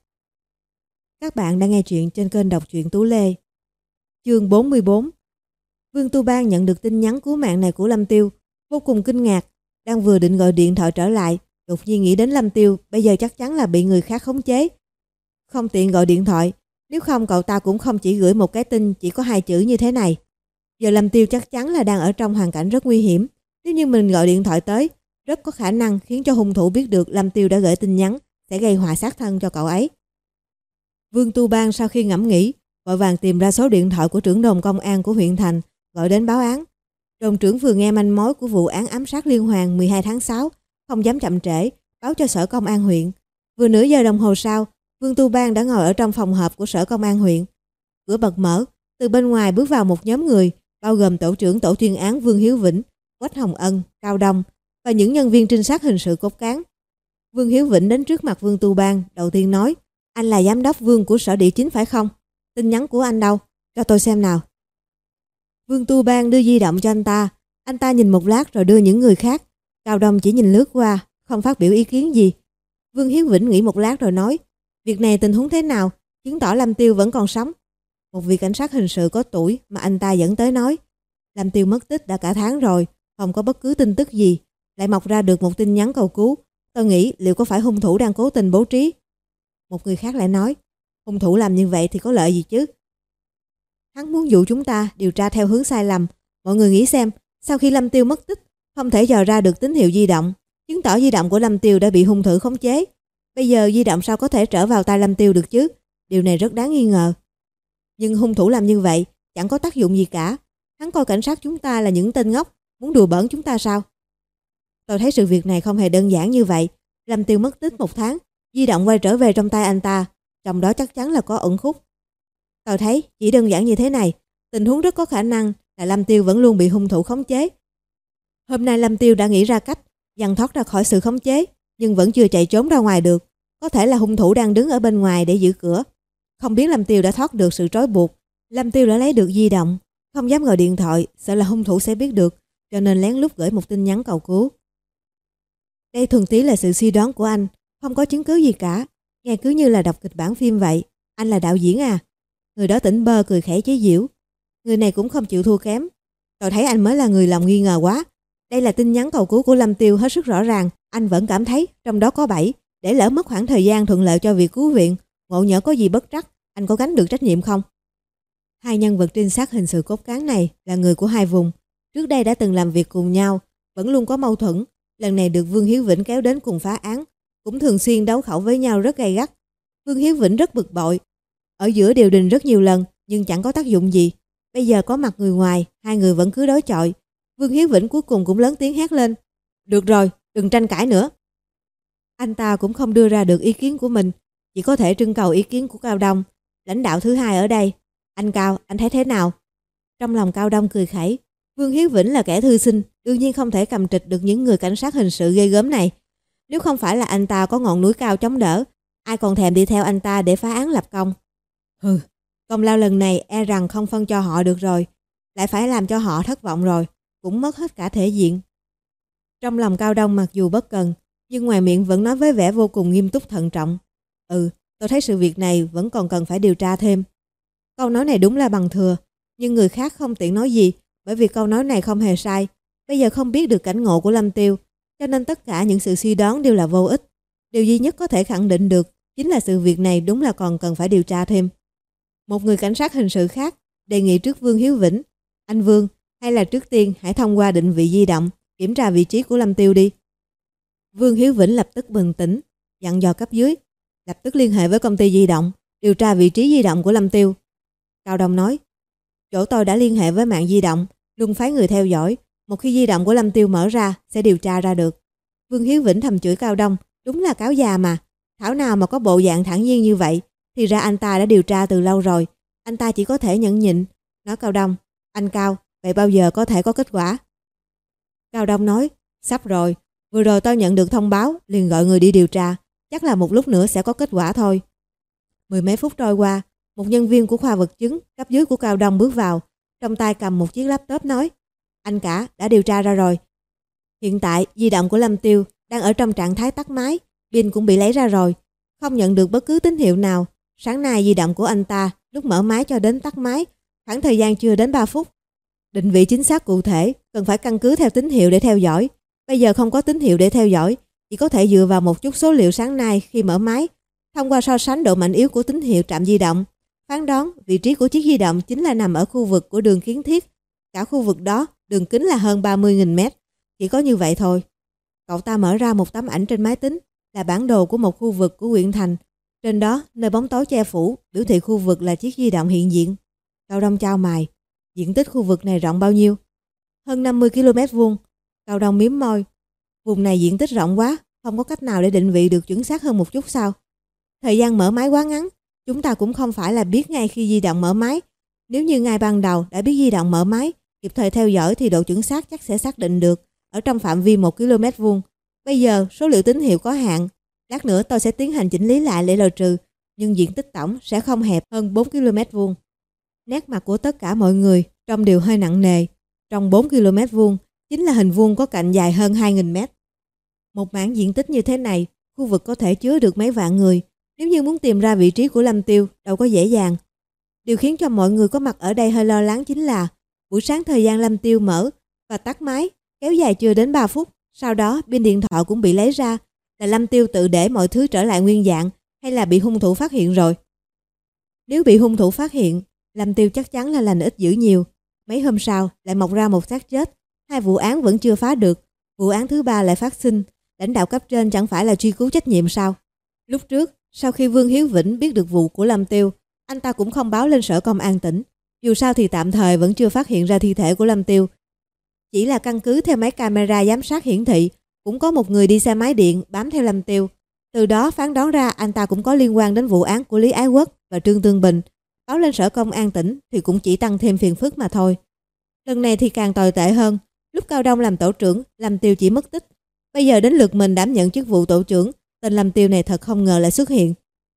Các bạn đang nghe chuyện trên kênh đọc truyện Tú Lê. Chương bốn mươi bốn. Vương Tu Bang nhận được tin nhắn cứu mạng này của Lâm Tiêu, vô cùng kinh ngạc. Đang vừa định gọi điện thoại trở lại, đột nhiên nghĩ đến Lâm Tiêu bây giờ chắc chắn là bị người khác khống chế. Không tiện gọi điện thoại, Nếu không cậu ta cũng không chỉ gửi một cái tin chỉ có hai chữ như thế này. Giờ Lâm Tiêu chắc chắn là đang ở trong hoàn cảnh rất nguy hiểm. Nếu như mình gọi điện thoại tới, rất có khả năng khiến cho hung thủ biết được Lâm Tiêu đã gửi tin nhắn, sẽ gây họa sát thân cho cậu ấy. Vương Tu Bang sau khi ngẫm nghĩ, vội vàng tìm ra số điện thoại của trưởng đồn công an của huyện thành, gọi đến báo án. Đồn trưởng vừa nghe manh mối của vụ án ám sát liên hoàn mười hai tháng sáu, không dám chậm trễ, báo cho sở công an huyện. Vừa nửa giờ đồng hồ sau, Vương Tu Bang đã ngồi ở trong phòng họp của sở công an huyện. Cửa bật mở, từ bên ngoài bước vào một nhóm người, bao gồm tổ trưởng tổ chuyên án Vương Hiếu Vĩnh, Quách Hồng Ân, Cao Đông và những nhân viên trinh sát hình sự cốt cán. Vương Hiếu Vĩnh đến trước mặt Vương Tu Bang, đầu tiên nói: "Anh là giám đốc Vương của sở địa chính phải không? Tin nhắn của anh đâu? Cho tôi xem nào." Vương Tu Bang đưa di động cho anh ta. Anh ta nhìn một lát rồi đưa những người khác. Cao Đông chỉ nhìn lướt qua, không phát biểu ý kiến gì. Vương Hiếu Vĩnh nghĩ một lát rồi nói: "Việc này tình huống thế nào? Chứng tỏ Lâm Tiêu vẫn còn sống." Một vị cảnh sát hình sự có tuổi mà anh ta dẫn tới nói: "Lâm Tiêu mất tích đã cả tháng rồi, không có bất cứ tin tức gì, lại mọc ra được một tin nhắn cầu cứu. Tôi nghĩ liệu có phải hung thủ đang cố tình bố trí?" Một người khác lại nói: "Hung thủ làm như vậy thì có lợi gì chứ? Hắn muốn dụ chúng ta điều tra theo hướng sai lầm. Mọi người nghĩ xem, sau khi Lâm Tiêu mất tích, không thể dò ra được tín hiệu di động, chứng tỏ di động của Lâm Tiêu đã bị hung thủ khống chế. Bây giờ di động sao có thể trở vào tay Lâm Tiêu được chứ? Điều này rất đáng nghi ngờ. Nhưng hung thủ làm như vậy chẳng có tác dụng gì cả. Hắn coi cảnh sát chúng ta là những tên ngốc, muốn đùa bỡn chúng ta sao? Tôi thấy sự việc này không hề đơn giản như vậy. Lâm Tiêu mất tích một tháng, di động quay trở về trong tay anh ta, trong đó chắc chắn là có ẩn khúc. Tôi thấy chỉ đơn giản như thế này, tình huống rất có khả năng là Lâm Tiêu vẫn luôn bị hung thủ khống chế. Hôm nay Lâm Tiêu đã nghĩ ra cách dằn thoát ra khỏi sự khống chế, nhưng vẫn chưa chạy trốn ra ngoài được. Có thể là hung thủ đang đứng ở bên ngoài để giữ cửa. Không biết Lâm Tiêu đã thoát được sự trói buộc. Lâm Tiêu đã lấy được di động, không dám gọi điện thoại, sợ là hung thủ sẽ biết được, cho nên lén lút gửi một tin nhắn cầu cứu. Đây thuần túy là sự suy đoán của anh, không có chứng cứ gì cả. Nghe cứ như là đọc kịch bản phim vậy. Anh là đạo diễn à? Người đó tỉnh bơ cười khẩy chế giễu. Người này cũng không chịu thua kém. Tôi thấy anh mới là người lòng nghi ngờ quá. Đây là tin nhắn cầu cứu của Lâm Tiêu hết sức rõ ràng. Anh vẫn cảm thấy trong đó có bẫy. Để lỡ mất khoảng thời gian thuận lợi cho việc cứu viện, ngộ nhỡ có gì bất trắc, anh có gánh được trách nhiệm không? Hai nhân vật trinh sát hình sự cốt cán này là người của hai vùng. Trước đây đã từng làm việc cùng nhau, vẫn luôn có mâu thuẫn. Lần này được Vương Hiếu Vĩnh kéo đến cùng phá án, cũng thường xuyên đấu khẩu với nhau rất gay gắt. Vương Hiếu Vĩnh rất bực bội. Ở giữa điều đình rất nhiều lần nhưng chẳng có tác dụng gì. Bây giờ có mặt người ngoài, hai người vẫn cứ đối chọi. Vương Hiếu Vĩnh cuối cùng cũng lớn tiếng hét lên: "Được rồi, đừng tranh cãi nữa." Anh ta cũng không đưa ra được ý kiến của mình, chỉ có thể trưng cầu ý kiến của Cao Đông, lãnh đạo thứ hai ở đây. "Anh Cao, anh thấy thế nào?" Trong lòng Cao Đông cười khẩy. Vương Hiếu Vĩnh là kẻ thư sinh, đương nhiên không thể cầm trịch được những người cảnh sát hình sự ghê gớm này. Nếu không phải là anh ta có ngọn núi cao chống đỡ, ai còn thèm đi theo anh ta để phá án lập công. Hừ, công lao lần này e rằng không phân cho họ được rồi, lại phải làm cho họ thất vọng rồi, cũng mất hết cả thể diện. Trong lòng Cao Đông mặc dù bất cần, nhưng ngoài miệng vẫn nói với vẻ vô cùng nghiêm túc thận trọng: "Ừ, tôi thấy sự việc này vẫn còn cần phải điều tra thêm." Câu nói này đúng là bằng thừa, nhưng người khác không tiện nói gì, bởi vì câu nói này không hề sai. Bây giờ không biết được cảnh ngộ của Lâm Tiêu, cho nên tất cả những sự suy đoán đều là vô ích. Điều duy nhất có thể khẳng định được chính là sự việc này đúng là còn cần phải điều tra thêm. Một người cảnh sát hình sự khác đề nghị trước Vương Hiếu Vĩnh: "Anh Vương, hay là trước tiên hãy thông qua định vị di động, kiểm tra vị trí của Lâm Tiêu đi." Vương Hiếu Vĩnh lập tức bừng tỉnh, dặn dò cấp dưới: "Lập tức liên hệ với công ty di động, điều tra vị trí di động của Lâm Tiêu." Cao Đông nói: "Chỗ tôi đã liên hệ với mạng di động, luôn phái người theo dõi. Một khi di động của Lâm Tiêu mở ra, sẽ điều tra ra được." Vương Hiếu Vĩnh thầm chửi Cao Đông, đúng là cáo già mà. Thảo nào mà có bộ dạng thản nhiên như vậy, thì ra anh ta đã điều tra từ lâu rồi. Anh ta chỉ có thể nhẫn nhịn, nói Cao Đông: "Anh Cao, vậy bao giờ có thể có kết quả?" Cao Đông nói: "Sắp rồi, vừa rồi tôi nhận được thông báo, liền gọi người đi điều tra, chắc là một lúc nữa sẽ có kết quả thôi." Mười mấy phút trôi qua, một nhân viên của khoa vật chứng cấp dưới của Cao Đông bước vào, trong tay cầm một chiếc laptop nói: "Anh cả, đã điều tra ra rồi. Hiện tại di động của Lâm Tiêu đang ở trong trạng thái tắt máy, pin cũng bị lấy ra rồi, không nhận được bất cứ tín hiệu nào. Sáng nay di động của anh ta lúc mở máy cho đến tắt máy, khoảng thời gian chưa đến ba phút. Định vị chính xác cụ thể cần phải căn cứ theo tín hiệu để theo dõi. Bây giờ không có tín hiệu để theo dõi, chỉ có thể dựa vào một chút số liệu sáng nay khi mở máy, thông qua so sánh độ mạnh yếu của tín hiệu trạm di động, phán đoán vị trí của chiếc di động chính là nằm ở khu vực của đường kiến thiết. Cả khu vực đó, đường kính là hơn ba mươi nghìn mét. Chỉ có như vậy thôi. Cậu ta mở ra một tấm ảnh trên máy tính, là bản đồ của một khu vực của huyện thành. Trên đó, nơi bóng tối che phủ, biểu thị khu vực là chiếc di động hiện diện. Cao Đông chau mày. Diện tích khu vực này rộng bao nhiêu? Hơn năm mươi ki lô mét vuông. Cao Đông mím môi. Vùng này diện tích rộng quá, không có cách nào để định vị được chuẩn xác hơn một chút sao? Thời gian mở máy quá ngắn, chúng ta cũng không phải là biết ngay khi di động mở máy. Nếu như ngay ban đầu đã biết di động mở máy, kịp thời theo dõi thì độ chuẩn xác chắc sẽ xác định được ở trong phạm vi một ki lô mét vuông. Bây giờ số liệu tín hiệu có hạn, lát nữa tôi sẽ tiến hành chỉnh lý lại để loại trừ, nhưng diện tích tổng sẽ không hẹp hơn bốn ki lô mét vuông. Nét mặt của tất cả mọi người trông đều hơi nặng nề. Trong bốn ki lô mét vuông chính là hình vuông có cạnh dài hơn hai nghìn mét. Một mảng diện tích như thế này, khu vực có thể chứa được mấy vạn người. Nếu như muốn tìm ra vị trí của Lâm Tiêu, đâu có dễ dàng. Điều khiến cho mọi người có mặt ở đây hơi lo lắng chính là buổi sáng thời gian Lâm Tiêu mở và tắt máy kéo dài chưa đến ba phút. Sau đó pin điện thoại cũng bị lấy ra. Là Lâm Tiêu tự để mọi thứ trở lại nguyên dạng hay là bị hung thủ phát hiện rồi? Nếu bị hung thủ phát hiện, Lâm Tiêu chắc chắn là lành ít dữ nhiều. Mấy hôm sau lại mọc ra một xác chết. Hai vụ án vẫn chưa phá được. Vụ án thứ ba lại phát sinh. Lãnh đạo cấp trên chẳng phải là truy cứu trách nhiệm sao? Lúc trước, sau khi Vương Hiếu Vĩnh biết được vụ của Lâm Tiêu, anh ta cũng không báo lên sở công an tỉnh. Dù sao thì tạm thời vẫn chưa phát hiện ra thi thể của Lâm Tiêu. Chỉ là căn cứ theo máy camera giám sát hiển thị, cũng có một người đi xe máy điện bám theo Lâm Tiêu. Từ đó phán đoán ra anh ta cũng có liên quan đến vụ án của Lý Ái Quốc và Trương Tương Bình. Báo lên sở công an tỉnh thì cũng chỉ tăng thêm phiền phức mà thôi. Lần này thì càng tồi tệ hơn. Lúc Cao Đông làm tổ trưởng, Lâm Tiêu chỉ mất tích. Bây giờ đến lượt mình đảm nhận chức vụ tổ trưởng, tên Lâm Tiêu này thật không ngờ lại xuất hiện.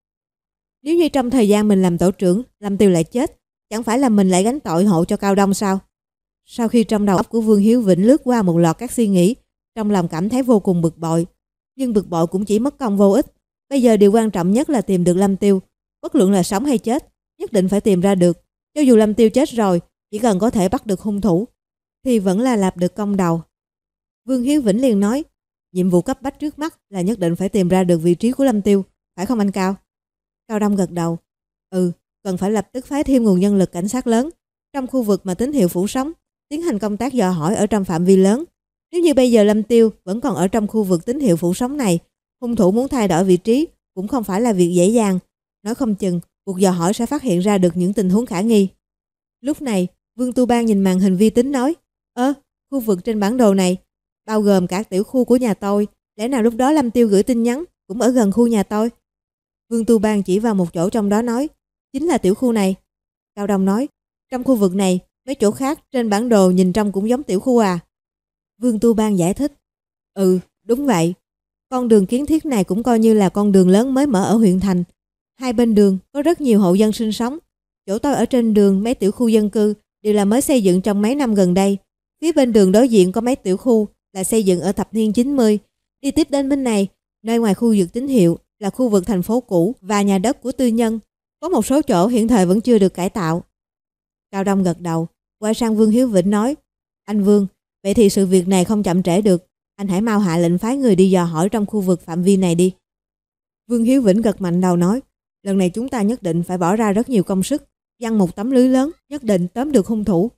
Nếu như trong thời gian mình làm tổ trưởng, Lâm Tiêu lại chết, chẳng phải là mình lại gánh tội hộ cho Cao Đông sao? Sau khi trong đầu óc của Vương Hiếu Vĩnh lướt qua một loạt các suy nghĩ, trong lòng cảm thấy vô cùng bực bội. Nhưng bực bội cũng chỉ mất công vô ích. Bây giờ điều quan trọng nhất là tìm được Lâm Tiêu. Bất luận là sống hay chết, nhất định phải tìm ra được. Cho dù Lâm Tiêu chết rồi, chỉ cần có thể bắt được hung thủ, thì vẫn là lập được công đầu. Vương Hiếu Vĩnh liền nói, nhiệm vụ cấp bách trước mắt là nhất định phải tìm ra được vị trí của Lâm Tiêu, phải không anh Cao? Cao Đông gật đầu. Ừ, cần phải lập tức phái thêm nguồn nhân lực cảnh sát lớn trong khu vực mà tín hiệu phủ sóng, tiến hành công tác dò hỏi ở trong phạm vi lớn. Nếu như bây giờ Lâm Tiêu vẫn còn ở trong khu vực tín hiệu phủ sóng này, hung thủ muốn thay đổi vị trí cũng không phải là việc dễ dàng. Nói không chừng, cuộc dò hỏi sẽ phát hiện ra được những tình huống khả nghi. Lúc này, Vương Tu Bang nhìn màn hình vi tính nói, ơ, khu vực trên bản đồ này, bao gồm cả tiểu khu của nhà tôi, lẽ nào lúc đó Lâm Tiêu gửi tin nhắn cũng ở gần khu nhà tôi? Vương Tu Bang chỉ vào một chỗ trong đó nói, chính là tiểu khu này. Cao Đông nói, trong khu vực này, mấy chỗ khác trên bản đồ nhìn trông cũng giống tiểu khu à? Vương Tu Bang giải thích, ừ, đúng vậy. Con đường kiến thiết này cũng coi như là con đường lớn mới mở ở huyện thành. Hai bên đường có rất nhiều hộ dân sinh sống. Chỗ tôi ở trên đường mấy tiểu khu dân cư đều là mới xây dựng trong mấy năm gần đây. Phía bên đường đối diện có mấy tiểu khu là xây dựng ở thập niên chín mươi. Đi tiếp đến bên này, nơi ngoài khu vực tín hiệu là khu vực thành phố cũ và nhà đất của tư nhân. Có một số chỗ hiện thời vẫn chưa được cải tạo. Cao Đông gật đầu, quay sang Vương Hiếu Vĩnh nói, anh Vương, vậy thì sự việc này không chậm trễ được. Anh hãy mau hạ lệnh phái người đi dò hỏi trong khu vực phạm vi này đi. Vương Hiếu Vĩnh gật mạnh đầu nói, lần này chúng ta nhất định phải bỏ ra rất nhiều công sức, giăng một tấm lưới lớn, nhất định tóm được hung thủ.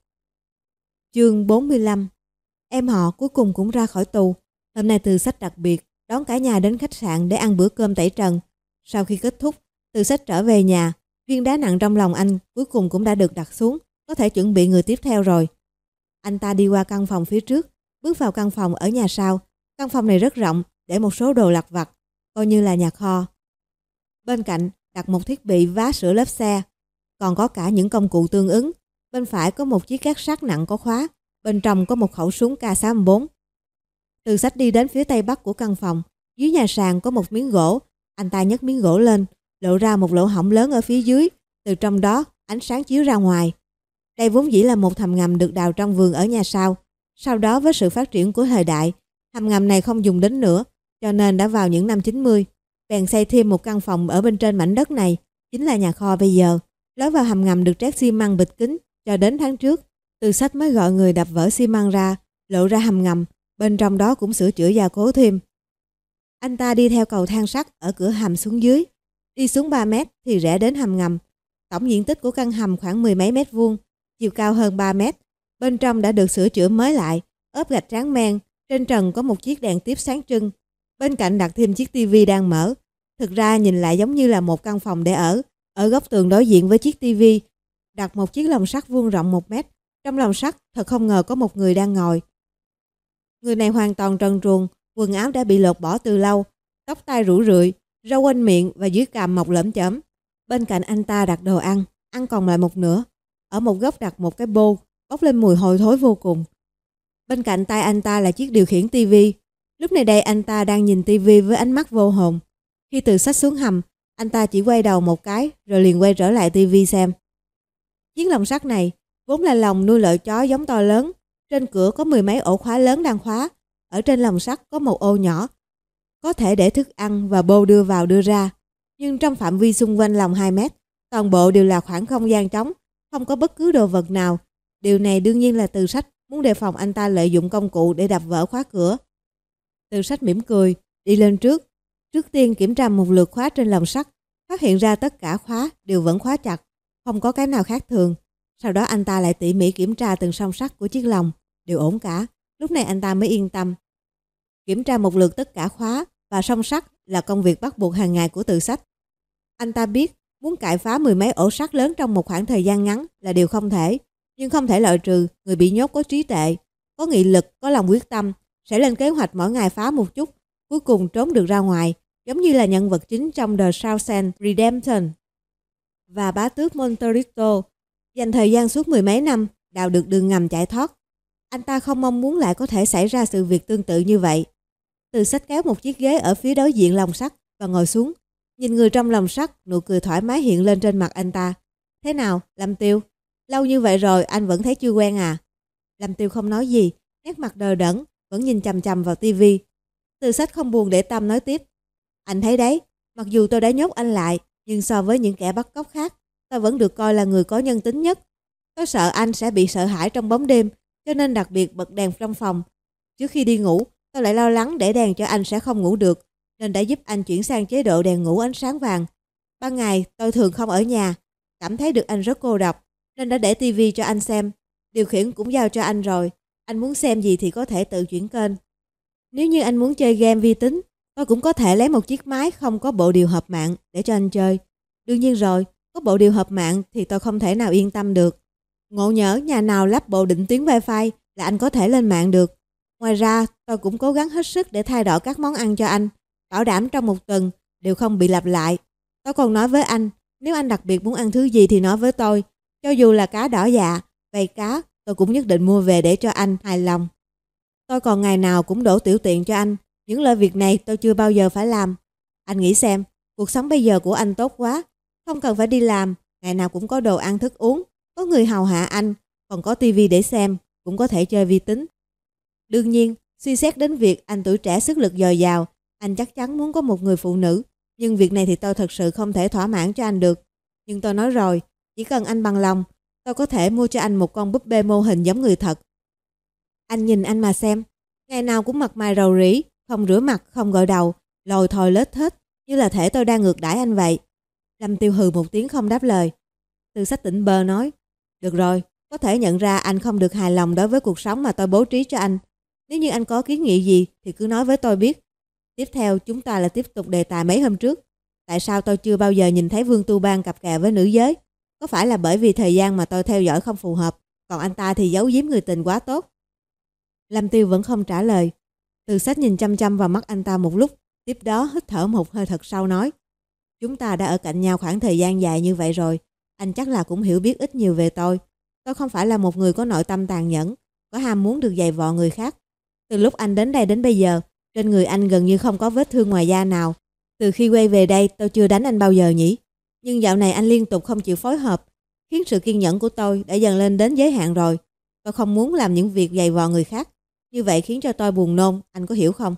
Chương bốn mươi lăm. Em họ cuối cùng cũng ra khỏi tù. Hôm nay Từ Sách đặc biệt đón cả nhà đến khách sạn để ăn bữa cơm tẩy trần. Sau khi kết thúc, Từ Sách trở về nhà, viên đá nặng trong lòng anh cuối cùng cũng đã được đặt xuống, có thể chuẩn bị người tiếp theo rồi. Anh ta đi qua căn phòng phía trước, bước vào căn phòng ở nhà sau. Căn phòng này rất rộng, để một số đồ lặt vặt, coi như là nhà kho. Bên cạnh đặt một thiết bị vá sửa lớp xe, còn có cả những công cụ tương ứng. Bên phải có một chiếc két sắt nặng có khóa, bên trong có một khẩu súng K sáu bốn. Từ Sách đi đến phía tây bắc của căn phòng, dưới nhà sàn có một miếng gỗ. Anh ta nhấc miếng gỗ lên, lộ ra một lỗ hổng lớn ở phía dưới, từ trong đó ánh sáng chiếu ra ngoài. Đây vốn dĩ là một hầm ngầm được đào trong vườn ở nhà sau. Sau đó với sự phát triển của thời đại, hầm ngầm này không dùng đến nữa, cho nên đã vào những năm chín mươi, bèn xây thêm một căn phòng ở bên trên mảnh đất này, chính là nhà kho bây giờ. Lối vào hầm ngầm được trét xi măng bịt kín, cho đến tháng trước, Từ Sách mới gọi người đập vỡ xi măng ra, lộ ra hầm ngầm, bên trong đó cũng sửa chữa gia cố thêm. Anh ta đi theo cầu thang sắt ở cửa hầm xuống dưới, đi xuống ba mét thì rẽ đến hầm ngầm. Tổng diện tích của căn hầm khoảng mười mấy mét vuông, chiều cao hơn ba mét. Bên trong đã được sửa chữa mới lại, ốp gạch tráng men. Trên trần có một chiếc đèn tiếp sáng trưng. Bên cạnh đặt thêm chiếc tivi đang mở. Thực ra nhìn lại giống như là một căn phòng để ở. Ở góc tường đối diện với chiếc tivi đặt một chiếc lồng sắt vuông rộng một mét. Trong lồng sắt thật không ngờ có một người đang ngồi. Người này hoàn toàn trần truồng, quần áo đã bị lột bỏ từ lâu, tóc tai rủ rượi, râu quanh miệng và dưới cằm mọc lởm chởm. Bên cạnh anh ta đặt đồ ăn, ăn còn lại một nửa. Ở một góc đặt một cái bô, bốc lên mùi hôi thối vô cùng. Bên cạnh tay anh ta là chiếc điều khiển tivi. Lúc này đây anh ta đang nhìn tivi với ánh mắt vô hồn. Khi Từ Sách xuống hầm, anh ta chỉ quay đầu một cái rồi liền quay trở lại tivi xem. Chiếc lồng sắt này vốn là lồng nuôi lợi chó giống to lớn. Trên cửa có mười mấy ổ khóa lớn đang khóa. Ở trên lồng sắt có một ô nhỏ, có thể để thức ăn và bô đưa vào đưa ra. Nhưng trong phạm vi xung quanh lồng hai mét, toàn bộ đều là khoảng không gian trống, không có bất cứ đồ vật nào. Điều này đương nhiên là Từ Sách muốn đề phòng anh ta lợi dụng công cụ để đập vỡ khóa cửa. Từ Sách mỉm cười, đi lên trước. Trước tiên kiểm tra một lượt khóa trên lồng sắt, phát hiện ra tất cả khóa đều vẫn khóa chặt, không có cái nào khác thường. Sau đó anh ta lại tỉ mỉ kiểm tra từng song sắt của chiếc lồng, đều ổn cả. Lúc này anh ta mới yên tâm. Kiểm tra một lượt tất cả khóa và song sắt là công việc bắt buộc hàng ngày của Từ Sách. Anh ta biết muốn cạy phá mười mấy ổ sắt lớn trong một khoảng thời gian ngắn là điều không thể, nhưng không thể loại trừ người bị nhốt có trí tuệ, có nghị lực, có lòng quyết tâm, sẽ lên kế hoạch mỗi ngày phá một chút, cuối cùng trốn được ra ngoài, giống như là nhân vật chính trong The Shawshank Redemption. Và bá tước Monte Cristo dành thời gian suốt mười mấy năm đào được đường ngầm chạy thoát. Anh ta không mong muốn lại có thể xảy ra sự việc tương tự như vậy. Từ Sách kéo một chiếc ghế ở phía đối diện lồng sắt và ngồi xuống. Nhìn người trong lồng sắt, nụ cười thoải mái hiện lên trên mặt anh ta. Thế nào, Lâm Tiêu? Lâu như vậy rồi anh vẫn thấy chưa quen à? Lâm Tiêu không nói gì, nét mặt đờ đẫn, vẫn nhìn chằm chằm vào tivi. Từ Sách không buồn để tâm nói tiếp. Anh thấy đấy, mặc dù tôi đã nhốt anh lại, nhưng so với những kẻ bắt cóc khác, tôi vẫn được coi là người có nhân tính nhất. Tôi sợ anh sẽ bị sợ hãi trong bóng đêm, cho nên đặc biệt bật đèn trong phòng. Trước khi đi ngủ, tôi lại lo lắng để đèn cho anh sẽ không ngủ được, nên đã giúp anh chuyển sang chế độ đèn ngủ ánh sáng vàng. Ban ngày tôi thường không ở nhà, cảm thấy được anh rất cô độc, nên đã để tivi cho anh xem. Điều khiển cũng giao cho anh rồi, anh muốn xem gì thì có thể tự chuyển kênh. Nếu như anh muốn chơi game vi tính, tôi cũng có thể lấy một chiếc máy không có bộ điều hợp mạng để cho anh chơi. Đương nhiên rồi, có bộ điều hợp mạng thì tôi không thể nào yên tâm được. Ngộ nhỡ nhà nào lắp bộ định tuyến wifi là anh có thể lên mạng được. Ngoài ra, tôi cũng cố gắng hết sức để thay đổi các món ăn cho anh, bảo đảm trong một tuần đều không bị lặp lại. Tôi còn nói với anh, nếu anh đặc biệt muốn ăn thứ gì thì nói với tôi, cho dù là cá đỏ dạ, vây cá, tôi cũng nhất định mua về để cho anh hài lòng. Tôi còn ngày nào cũng đổ tiểu tiện cho anh, những lời việc này tôi chưa bao giờ phải làm. Anh nghĩ xem, cuộc sống bây giờ của anh tốt quá, không cần phải đi làm, ngày nào cũng có đồ ăn thức uống, có người hầu hạ anh, còn có tivi để xem, cũng có thể chơi vi tính. Đương nhiên, suy xét đến việc anh tuổi trẻ sức lực dồi dào, anh chắc chắn muốn có một người phụ nữ, nhưng việc này thì tôi thật sự không thể thỏa mãn cho anh được. Nhưng tôi nói rồi, chỉ cần anh bằng lòng, tôi có thể mua cho anh một con búp bê mô hình giống người thật. Anh nhìn anh mà xem, ngày nào cũng mặt mày rầu rĩ, không rửa mặt, không gội đầu, lồi thồi lết thết, như là thể tôi đang ngược đãi anh vậy. Lâm Tiêu hừ một tiếng không đáp lời. Từ Sách tỉnh bơ nói, được rồi, có thể nhận ra anh không được hài lòng đối với cuộc sống mà tôi bố trí cho anh. Nếu như anh có kiến nghị gì thì cứ nói với tôi biết. Tiếp theo chúng ta là tiếp tục đề tài mấy hôm trước. Tại sao tôi chưa bao giờ nhìn thấy Vương Tu Bang cặp kè với nữ giới? Có phải là bởi vì thời gian mà tôi theo dõi không phù hợp, còn anh ta thì giấu giếm người tình quá tốt? Lâm Tiêu vẫn không trả lời. Từ Sách nhìn chăm chăm vào mắt anh ta một lúc, tiếp đó hít thở một hơi thật sâu nói, chúng ta đã ở cạnh nhau khoảng thời gian dài như vậy rồi, anh chắc là cũng hiểu biết ít nhiều về tôi. Tôi không phải là một người có nội tâm tàn nhẫn, có ham muốn được giày vò người khác. Từ lúc anh đến đây đến bây giờ, trên người anh gần như không có vết thương ngoài da nào. Từ khi quay về đây tôi chưa đánh anh bao giờ nhỉ? Nhưng dạo này anh liên tục không chịu phối hợp, khiến sự kiên nhẫn của tôi đã dần lên đến giới hạn rồi. Tôi không muốn làm những việc giày vò người khác. Như vậy khiến cho tôi buồn nôn, anh có hiểu không?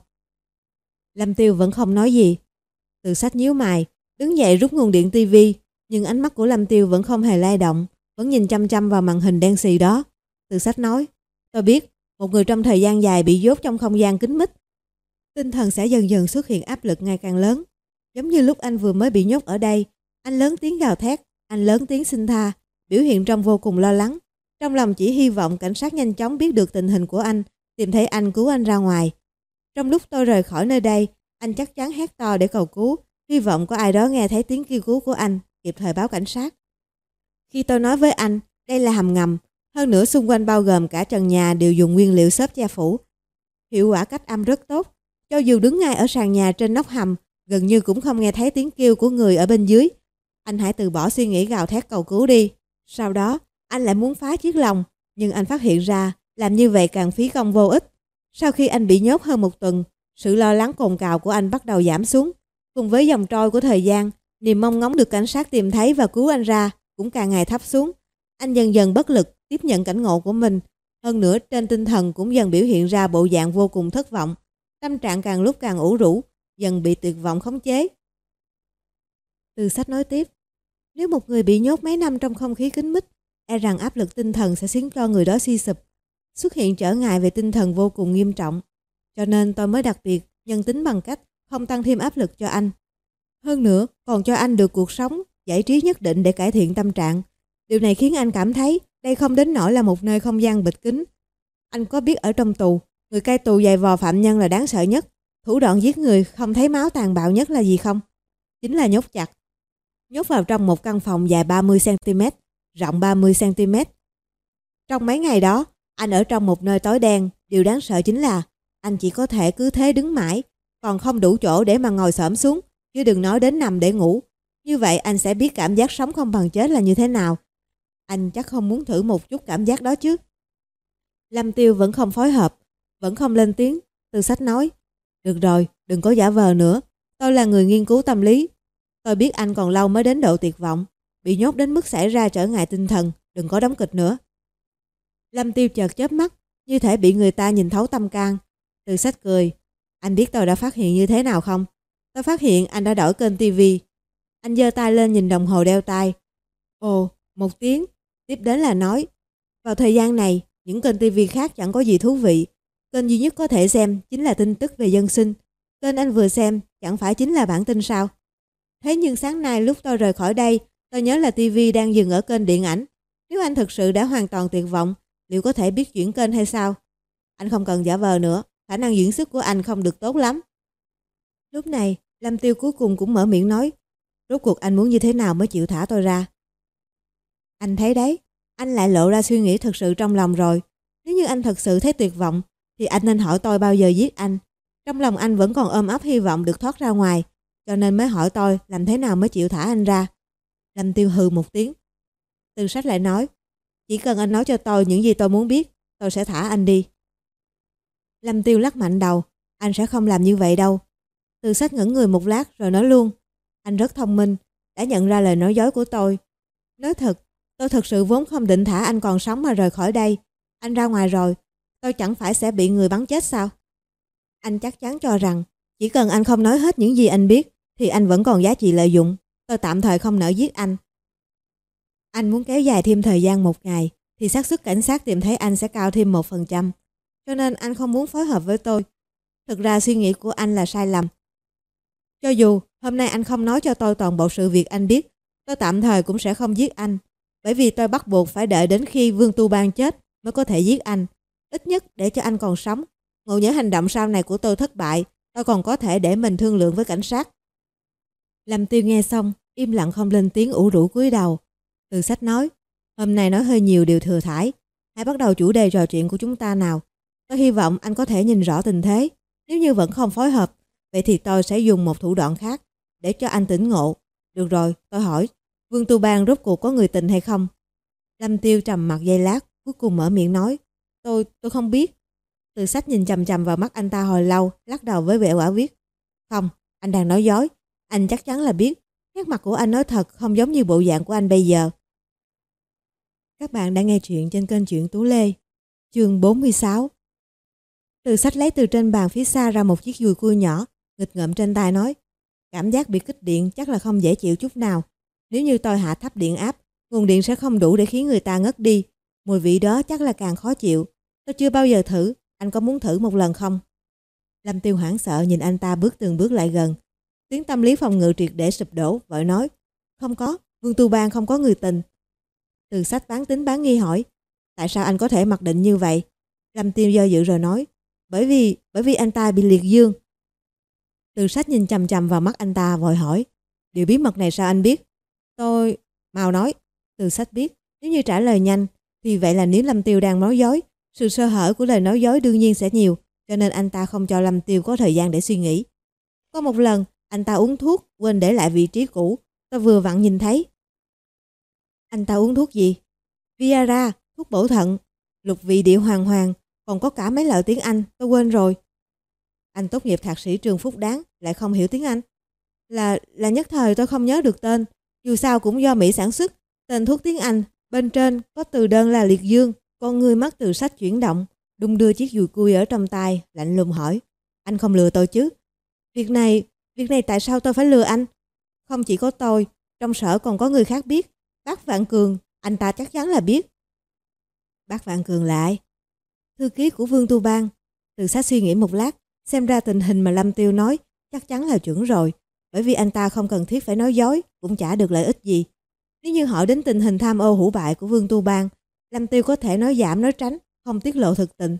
Lâm Tiêu vẫn không nói gì. Từ Sách nhíu mày, đứng dậy rút nguồn điện tivi, nhưng ánh mắt của Lâm Tiêu vẫn không hề lay động, vẫn nhìn chăm chăm vào màn hình đen xì đó. Từ Sách nói, tôi biết, một người trong thời gian dài bị nhốt trong không gian kín mít, tinh thần sẽ dần dần xuất hiện áp lực ngày càng lớn. Giống như lúc anh vừa mới bị nhốt ở đây, anh lớn tiếng gào thét, Anh lớn tiếng xin tha, biểu hiện trông vô cùng lo lắng. Trong lòng chỉ hy vọng cảnh sát nhanh chóng biết được tình hình của anh, tìm thấy anh cứu anh ra ngoài. Trong lúc tôi rời khỏi nơi đây, anh chắc chắn hét to để cầu cứu, hy vọng có ai đó nghe thấy tiếng kêu cứu của anh, kịp thời báo cảnh sát. Khi tôi nói với anh, đây là hầm ngầm, hơn nữa xung quanh bao gồm cả trần nhà đều dùng nguyên liệu xốp che phủ. Hiệu quả cách âm rất tốt, cho dù đứng ngay ở sàn nhà trên nóc hầm, gần như cũng không nghe thấy tiếng kêu của người ở bên dưới. Anh hãy từ bỏ suy nghĩ gào thét cầu cứu đi. Sau đó, anh lại muốn phá chiếc lồng, nhưng anh phát hiện ra làm như vậy càng phí công vô ích. Sau khi anh bị nhốt hơn một tuần, sự lo lắng cồn cào của anh bắt đầu giảm xuống. Cùng với dòng trôi của thời gian, niềm mong ngóng được cảnh sát tìm thấy và cứu anh ra cũng càng ngày thấp xuống. Anh dần dần bất lực tiếp nhận cảnh ngộ của mình. Hơn nữa trên tinh thần cũng dần biểu hiện ra bộ dạng vô cùng thất vọng. Tâm trạng càng lúc càng ủ rũ, dần bị tuyệt vọng khống chế. Từ sách nói tiếp, nếu một người bị nhốt mấy năm trong không khí kín mít, e rằng áp lực tinh thần sẽ khiến cho người đó suy sụp, xuất hiện trở ngại về tinh thần vô cùng nghiêm trọng. Cho nên tôi mới đặc biệt nhân tính bằng cách không tăng thêm áp lực cho anh. Hơn nữa, còn cho anh được cuộc sống, giải trí nhất định để cải thiện tâm trạng. Điều này khiến anh cảm thấy đây không đến nỗi là một nơi không gian bịt kín. Anh có biết ở trong tù, người cai tù dày vò phạm nhân là đáng sợ nhất. Thủ đoạn giết người không thấy máu tàn bạo nhất là gì không? Chính là nhốt chặt. Nhốt vào trong một căn phòng dài ba mươi xăng ti mét, rộng ba mươi xăng ti mét. Trong mấy ngày đó, anh ở trong một nơi tối đen. Điều đáng sợ chính là anh chỉ có thể cứ thế đứng mãi, còn không đủ chỗ để mà ngồi xổm xuống, chứ đừng nói đến nằm để ngủ. Như vậy anh sẽ biết cảm giác sống không bằng chết là như thế nào. Anh chắc không muốn thử một chút cảm giác đó chứ. Lâm Tiêu vẫn không phối hợp, vẫn không lên tiếng. Từ sách nói, được rồi, đừng có giả vờ nữa. Tôi là người nghiên cứu tâm lý. Tôi biết anh còn lâu mới đến độ tuyệt vọng, bị nhốt đến mức xảy ra trở ngại tinh thần, đừng có đóng kịch nữa. Lâm Tiêu chợt chớp mắt, như thể bị người ta nhìn thấu tâm can. Từ sách cười, anh biết tôi đã phát hiện như thế nào không? Tôi phát hiện anh đã đổi kênh tivi. Anh giơ tay lên nhìn đồng hồ đeo tay. Ồ, một tiếng. Tiếp đến là nói, vào thời gian này, những kênh tivi khác chẳng có gì thú vị. Kênh duy nhất có thể xem chính là tin tức về dân sinh. Kênh anh vừa xem chẳng phải chính là bản tin sao? Thế nhưng sáng nay lúc tôi rời khỏi đây, tôi nhớ là tivi đang dừng ở kênh điện ảnh. Nếu anh thực sự đã hoàn toàn tuyệt vọng, liệu có thể biết chuyển kênh hay sao? Anh không cần giả vờ nữa, khả năng diễn xuất của anh không được tốt lắm. Lúc này, Lâm Tiêu cuối cùng cũng mở miệng nói, rốt cuộc anh muốn như thế nào mới chịu thả tôi ra? Anh thấy đấy, anh lại lộ ra suy nghĩ thật sự trong lòng rồi. Nếu như anh thật sự thấy tuyệt vọng, thì anh nên hỏi tôi bao giờ giết anh. Trong lòng anh vẫn còn ôm ấp hy vọng được thoát ra ngoài, cho nên mới hỏi tôi làm thế nào mới chịu thả anh ra. Lâm Tiêu hừ một tiếng. Từ sách lại nói, chỉ cần anh nói cho tôi những gì tôi muốn biết, tôi sẽ thả anh đi. Lâm Tiêu lắc mạnh đầu, anh sẽ không làm như vậy đâu. Từ sách ngẩn người một lát rồi nói luôn, anh rất thông minh, đã nhận ra lời nói dối của tôi. Nói thật, tôi thật sự vốn không định thả anh còn sống mà rời khỏi đây. Anh ra ngoài rồi, tôi chẳng phải sẽ bị người bắn chết sao? Anh chắc chắn cho rằng chỉ cần anh không nói hết những gì anh biết thì anh vẫn còn giá trị lợi dụng. Tôi tạm thời không nỡ giết anh. Anh muốn kéo dài thêm thời gian một ngày thì xác suất cảnh sát tìm thấy anh sẽ cao thêm một phần trăm. Cho nên anh không muốn phối hợp với tôi. Thực ra suy nghĩ của anh là sai lầm. Cho dù hôm nay anh không nói cho tôi toàn bộ sự việc anh biết, tôi tạm thời cũng sẽ không giết anh. Bởi vì tôi bắt buộc phải đợi đến khi Vương Tu Bang chết mới có thể giết anh. Ít nhất để cho anh còn sống. Ngộ nhỡ hành động sau này của tôi thất bại, tôi còn có thể để mình thương lượng với cảnh sát. Lâm Tiêu nghe xong, im lặng không lên tiếng, ủ rũ cúi đầu. Từ sách nói, hôm nay nói hơi nhiều điều thừa thãi. Hãy bắt đầu chủ đề trò chuyện của chúng ta nào. Tôi hy vọng anh có thể nhìn rõ tình thế. Nếu như vẫn không phối hợp, vậy thì tôi sẽ dùng một thủ đoạn khác để cho anh tỉnh ngộ. Được rồi, tôi hỏi, Vương Tu Bang rốt cuộc có người tình hay không? Lâm Tiêu trầm mặt giây lát, cuối cùng mở miệng nói, tôi, tôi không biết. Từ sách nhìn chằm chằm vào mắt anh ta hồi lâu, lắc đầu với vẻ quả quyết. Không, anh đang nói dối. Anh chắc chắn là biết. Nét mặt của anh nói thật không giống như bộ dạng của anh bây giờ. Các bạn đang nghe chuyện trên kênh Truyện Tú Lê. Chương bốn mươi sáu. Từ sách lấy từ trên bàn phía xa ra một chiếc dùi cui nhỏ, nghịch ngợm trên tay nói, cảm giác bị kích điện chắc là không dễ chịu chút nào. Nếu như tôi hạ thấp điện áp, nguồn điện sẽ không đủ để khiến người ta ngất đi. Mùi vị đó chắc là càng khó chịu. Tôi chưa bao giờ thử, anh có muốn thử một lần không? Lâm Tiêu hoảng sợ nhìn anh ta bước từng bước lại gần. Tiếng tâm lý phòng ngự triệt để sụp đổ, vội nói, không có, Vương Tu Bang không có người tình. Từ Sách bán tính bán nghi hỏi, tại sao anh có thể mặc định như vậy? Lâm Tiêu do dự rồi nói, bởi vì, bởi vì anh ta bị liệt dương. Từ Sách nhìn chằm chằm vào mắt anh ta vội hỏi, điều bí mật này sao anh biết? Tôi, mau nói. Từ Sách biết, nếu như trả lời nhanh, thì vậy là nếu Lâm Tiêu đang nói dối, sự sơ hở của lời nói dối đương nhiên sẽ nhiều, cho nên anh ta không cho Lâm Tiêu có thời gian để suy nghĩ. Có một lần, anh ta uống thuốc, quên để lại vị trí cũ, tôi vừa vặn nhìn thấy. Anh ta uống thuốc gì? Viagra, thuốc bổ thận, lục vị địa hoàng hoàng, còn có cả mấy loại tiếng Anh, tôi quên rồi. Anh tốt nghiệp thạc sĩ trường Phúc Đáng, lại không hiểu tiếng Anh. Là là nhất thời tôi không nhớ được tên, dù sao cũng do Mỹ sản xuất, tên thuốc tiếng Anh, bên trên có từ đơn là liệt dương. Con người mắt Từ Sách chuyển động, đung đưa chiếc dùi cui ở trong tay, lạnh lùng hỏi, anh không lừa tôi chứ? Việc này, việc này tại sao tôi phải lừa anh? Không chỉ có tôi, trong sở còn có người khác biết. Bác Vạn Cường, anh ta chắc chắn là biết. Bác Vạn Cường là ai? Thư ký của Vương Tu Bang. Từ Sách suy nghĩ một lát, xem ra tình hình mà Lâm Tiêu nói chắc chắn là chuẩn rồi, bởi vì anh ta không cần thiết phải nói dối, cũng chả được lợi ích gì. Nếu như hỏi đến tình hình tham ô hủ bại của Vương Tu Bang, Lâm Tiêu có thể nói giảm nói tránh, không tiết lộ thực tình.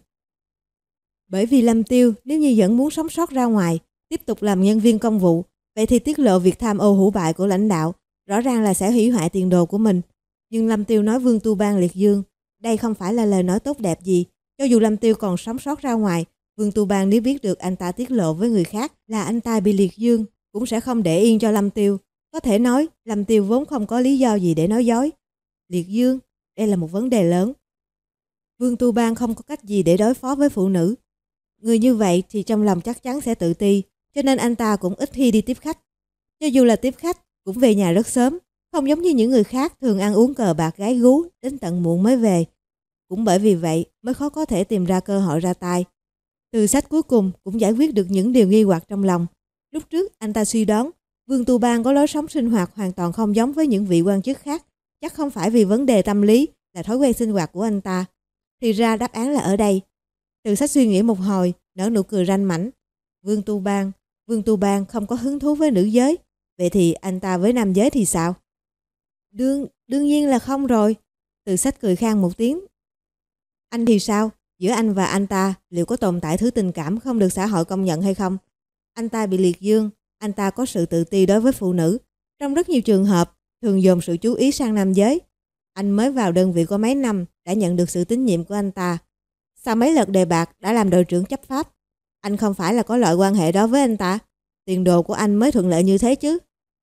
Bởi vì Lâm Tiêu nếu như vẫn muốn sống sót ra ngoài, tiếp tục làm nhân viên công vụ, vậy thì tiết lộ việc tham ô hủ bại của lãnh đạo, rõ ràng là sẽ hủy hoại tiền đồ của mình. Nhưng Lâm Tiêu nói Vương Tu Bang liệt dương, đây không phải là lời nói tốt đẹp gì. Cho dù Lâm Tiêu còn sống sót ra ngoài, Vương Tu Bang nếu biết được anh ta tiết lộ với người khác là anh ta bị liệt dương, cũng sẽ không để yên cho Lâm Tiêu. Có thể nói, Lâm Tiêu vốn không có lý do gì để nói dối. Liệt dương, đây là một vấn đề lớn. Vương Tu Bang không có cách gì để đối phó với phụ nữ. Người như vậy thì trong lòng chắc chắn sẽ tự ti, cho nên anh ta cũng ít khi đi tiếp khách. Cho dù là tiếp khách, cũng về nhà rất sớm, không giống như những người khác thường ăn uống cờ bạc gái gú đến tận muộn mới về. Cũng bởi vì vậy mới khó có thể tìm ra cơ hội ra tay. Từ Sách cuối cùng cũng giải quyết được những điều nghi hoặc trong lòng. Lúc trước anh ta suy đoán Vương Tu Bang có lối sống sinh hoạt hoàn toàn không giống với những vị quan chức khác, chắc không phải vì vấn đề tâm lý, là thói quen sinh hoạt của anh ta. Thì ra đáp án là ở đây. Từ Sách suy nghĩ một hồi, nở nụ cười ranh mãnh. Vương Tu Bang, Vương Tu Bang không có hứng thú với nữ giới, vậy thì anh ta với nam giới thì sao? Đương, đương nhiên là không rồi. Từ Sách cười khang một tiếng. Anh thì sao? Giữa anh và anh ta liệu có tồn tại thứ tình cảm không được xã hội công nhận hay không? Anh ta bị liệt dương, anh ta có sự tự ti đối với phụ nữ. Trong rất nhiều trường hợp, thường dồn sự chú ý sang nam giới. Anh mới vào đơn vị có mấy năm đã nhận được sự tín nhiệm của anh ta. Sau mấy lượt đề bạt đã làm đội trưởng chấp pháp. Anh không phải là có loại quan hệ đó với anh ta. Tiền đồ của anh mới thuận lợi như thế chứ.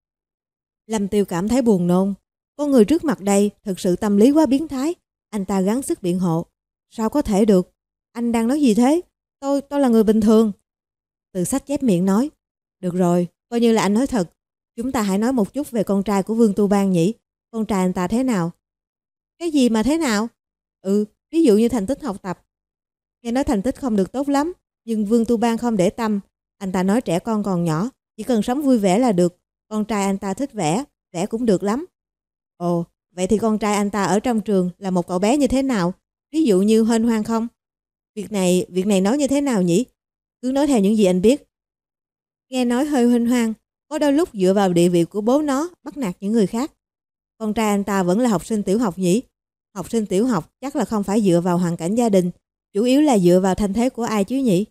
Lâm Tiêu cảm thấy buồn nôn. Con người trước mặt đây thực sự tâm lý quá biến thái. Anh ta gắng sức biện hộ. Sao có thể được? Anh đang nói gì thế? Tôi, tôi là người bình thường. Từ Sách chép miệng nói. Được rồi, coi như là anh nói thật. Chúng ta hãy nói một chút về con trai của Vương Tu Bang nhỉ. Con trai anh ta thế nào? Cái gì mà thế nào? Ừ, ví dụ như thành tích học tập. Nghe nói thành tích không được tốt lắm, nhưng Vương Tu Bang không để tâm. Anh ta nói trẻ con còn nhỏ, chỉ cần sống vui vẻ là được. Con trai anh ta thích vẽ, vẽ cũng được lắm. Ồ, vậy thì con trai anh ta ở trong trường là một cậu bé như thế nào? Ví dụ như huênh hoang không? Việc này, việc này nói như thế nào nhỉ? Cứ nói theo những gì anh biết. Nghe nói hơi huênh hoang, có đôi lúc dựa vào địa vị của bố nó bắt nạt những người khác. Con trai anh ta vẫn là học sinh tiểu học nhỉ? Học sinh tiểu học chắc là không phải dựa vào hoàn cảnh gia đình, chủ yếu là dựa vào thanh thế của ai chứ nhỉ?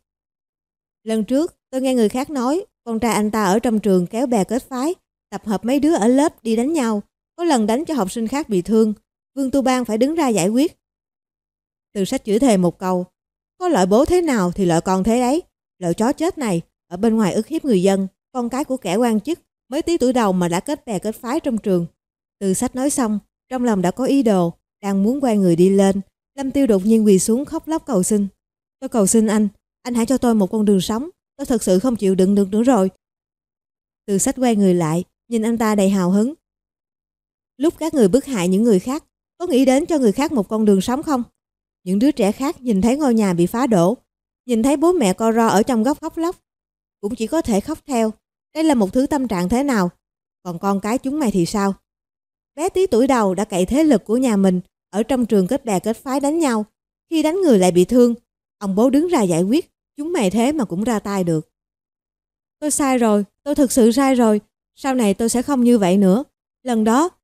Lần trước tôi nghe người khác nói con trai anh ta ở trong trường kéo bè kết phái, tập hợp mấy đứa ở lớp đi đánh nhau, có lần đánh cho học sinh khác bị thương, Vương Tu Bang phải đứng ra giải quyết. Từ Sách chửi thề một câu, có loại bố thế nào thì loại con thế đấy, loại chó chết này ở bên ngoài ức hiếp người dân, con cái của kẻ quan chức mới tí tuổi đầu mà đã kết bè kết phái trong trường. Từ Sách nói xong, trong lòng đã có ý đồ, đang muốn quay người đi lên, Lâm Tiêu đột nhiên quỳ xuống khóc lóc cầu xin. Tôi cầu xin anh, anh hãy cho tôi một con đường sống, tôi thật sự không chịu đựng được nữa rồi. Từ Sách quay người lại, nhìn anh ta đầy hào hứng. Lúc các người bức hại những người khác, có nghĩ đến cho người khác một con đường sống không? Những đứa trẻ khác nhìn thấy ngôi nhà bị phá đổ, nhìn thấy bố mẹ co ro ở trong góc khóc lóc, cũng chỉ có thể khóc theo. Đây là một thứ tâm trạng thế nào? Còn con cái chúng mày thì sao? Bé tí tuổi đầu đã cậy thế lực của nhà mình ở trong trường kết bè kết phái đánh nhau, khi đánh người lại bị thương, ông bố đứng ra giải quyết, chúng mày thế mà cũng ra tay được. Tôi sai rồi, tôi thực sự sai rồi, sau này tôi sẽ không như vậy nữa. Lần đó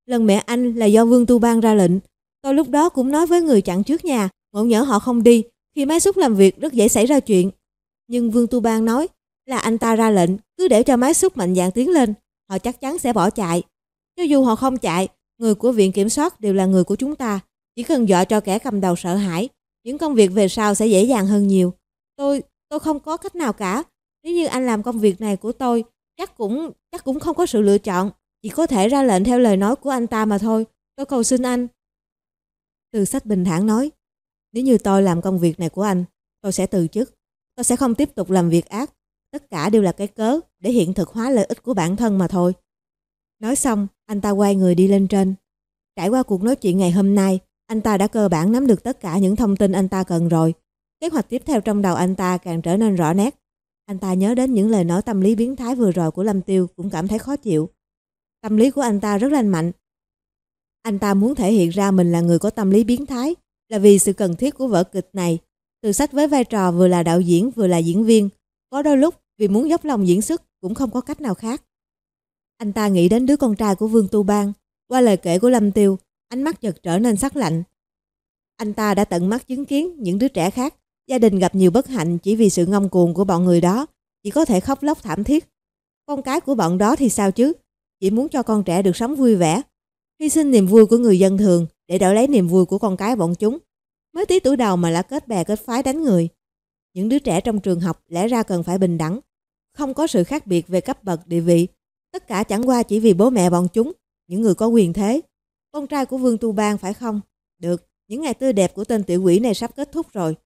Lần mẹ anh là do Vương Tu Bang ra lệnh. Tôi lúc đó cũng nói với người chặn trước nhà, ngộ nhỡ họ không đi, khi máy xúc làm việc rất dễ xảy ra chuyện. Nhưng Vương Tu Bang nói là anh ta ra lệnh, cứ để cho máy xúc mạnh dạn tiến lên, họ chắc chắn sẽ bỏ chạy. Cho dù họ không chạy, người của viện kiểm soát đều là người của chúng ta. Chỉ cần dọa cho kẻ cầm đầu sợ hãi, những công việc về sau sẽ dễ dàng hơn nhiều. Tôi, tôi không có cách nào cả. Nếu như anh làm công việc này của tôi, chắc cũng, chắc cũng không có sự lựa chọn. Chỉ có thể ra lệnh theo lời nói của anh ta mà thôi. Tôi cầu xin anh. Từ Sách bình thản nói, nếu như tôi làm công việc này của anh, tôi sẽ từ chức. Tôi sẽ không tiếp tục làm việc ác. Tất cả đều là cái cớ để hiện thực hóa lợi ích của bản thân mà thôi. Nói xong, anh ta quay người đi lên trên. Trải qua cuộc nói chuyện ngày hôm nay, anh ta đã cơ bản nắm được tất cả những thông tin anh ta cần rồi. Kế hoạch tiếp theo trong đầu anh ta càng trở nên rõ nét. Anh ta nhớ đến những lời nói tâm lý biến thái vừa rồi của Lâm Tiêu cũng cảm thấy khó chịu. Tâm lý của anh ta rất lành mạnh. Anh ta muốn thể hiện ra mình là người có tâm lý biến thái là vì sự cần thiết của vở kịch này. Từ Sách với vai trò vừa là đạo diễn vừa là diễn viên, có đôi lúc vì muốn dốc lòng diễn xuất cũng không có cách nào khác. Anh ta nghĩ đến đứa con trai của Vương Tu Bang. Qua lời kể của Lâm Tiêu, ánh mắt chợt trở nên sắc lạnh. Anh ta đã tận mắt chứng kiến những đứa trẻ khác, gia đình gặp nhiều bất hạnh chỉ vì sự ngông cuồng của bọn người đó, chỉ có thể khóc lóc thảm thiết. Con cái của bọn đó thì sao chứ? Chỉ muốn cho con trẻ được sống vui vẻ, hy sinh niềm vui của người dân thường để đổi lấy niềm vui của con cái bọn chúng. Mới tí tuổi đầu mà đã kết bè kết phái đánh người. Những đứa trẻ trong trường học lẽ ra cần phải bình đẳng, không có sự khác biệt về cấp bậc địa vị. Tất cả chẳng qua chỉ vì bố mẹ bọn chúng, những người có quyền thế. Con trai của Vương Tu Bang phải không? Được, những ngày tươi đẹp của tên tiểu quỷ này sắp kết thúc rồi.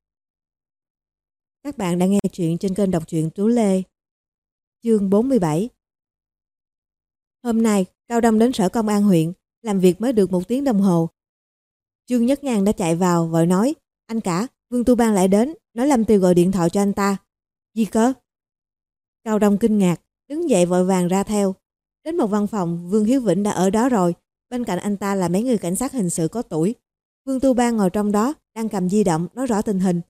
Các bạn đang nghe chuyện trên kênh đọc truyện Tú Lê. Chương bốn mươi bảy. Hôm nay, Cao Đông đến sở công an huyện, làm việc mới được một tiếng đồng hồ. Trương Nhất Ngang đã chạy vào, vội nói, anh cả, Vương Tu Bang lại đến, nói Lâm Tiêu gọi điện thoại cho anh ta. Gì cơ? Cao Đông kinh ngạc, đứng dậy vội vàng ra theo. Đến một văn phòng, Vương Hiếu Vĩnh đã ở đó rồi, bên cạnh anh ta là mấy người cảnh sát hình sự có tuổi. Vương Tu Bang ngồi trong đó, đang cầm di động, nói rõ tình hình.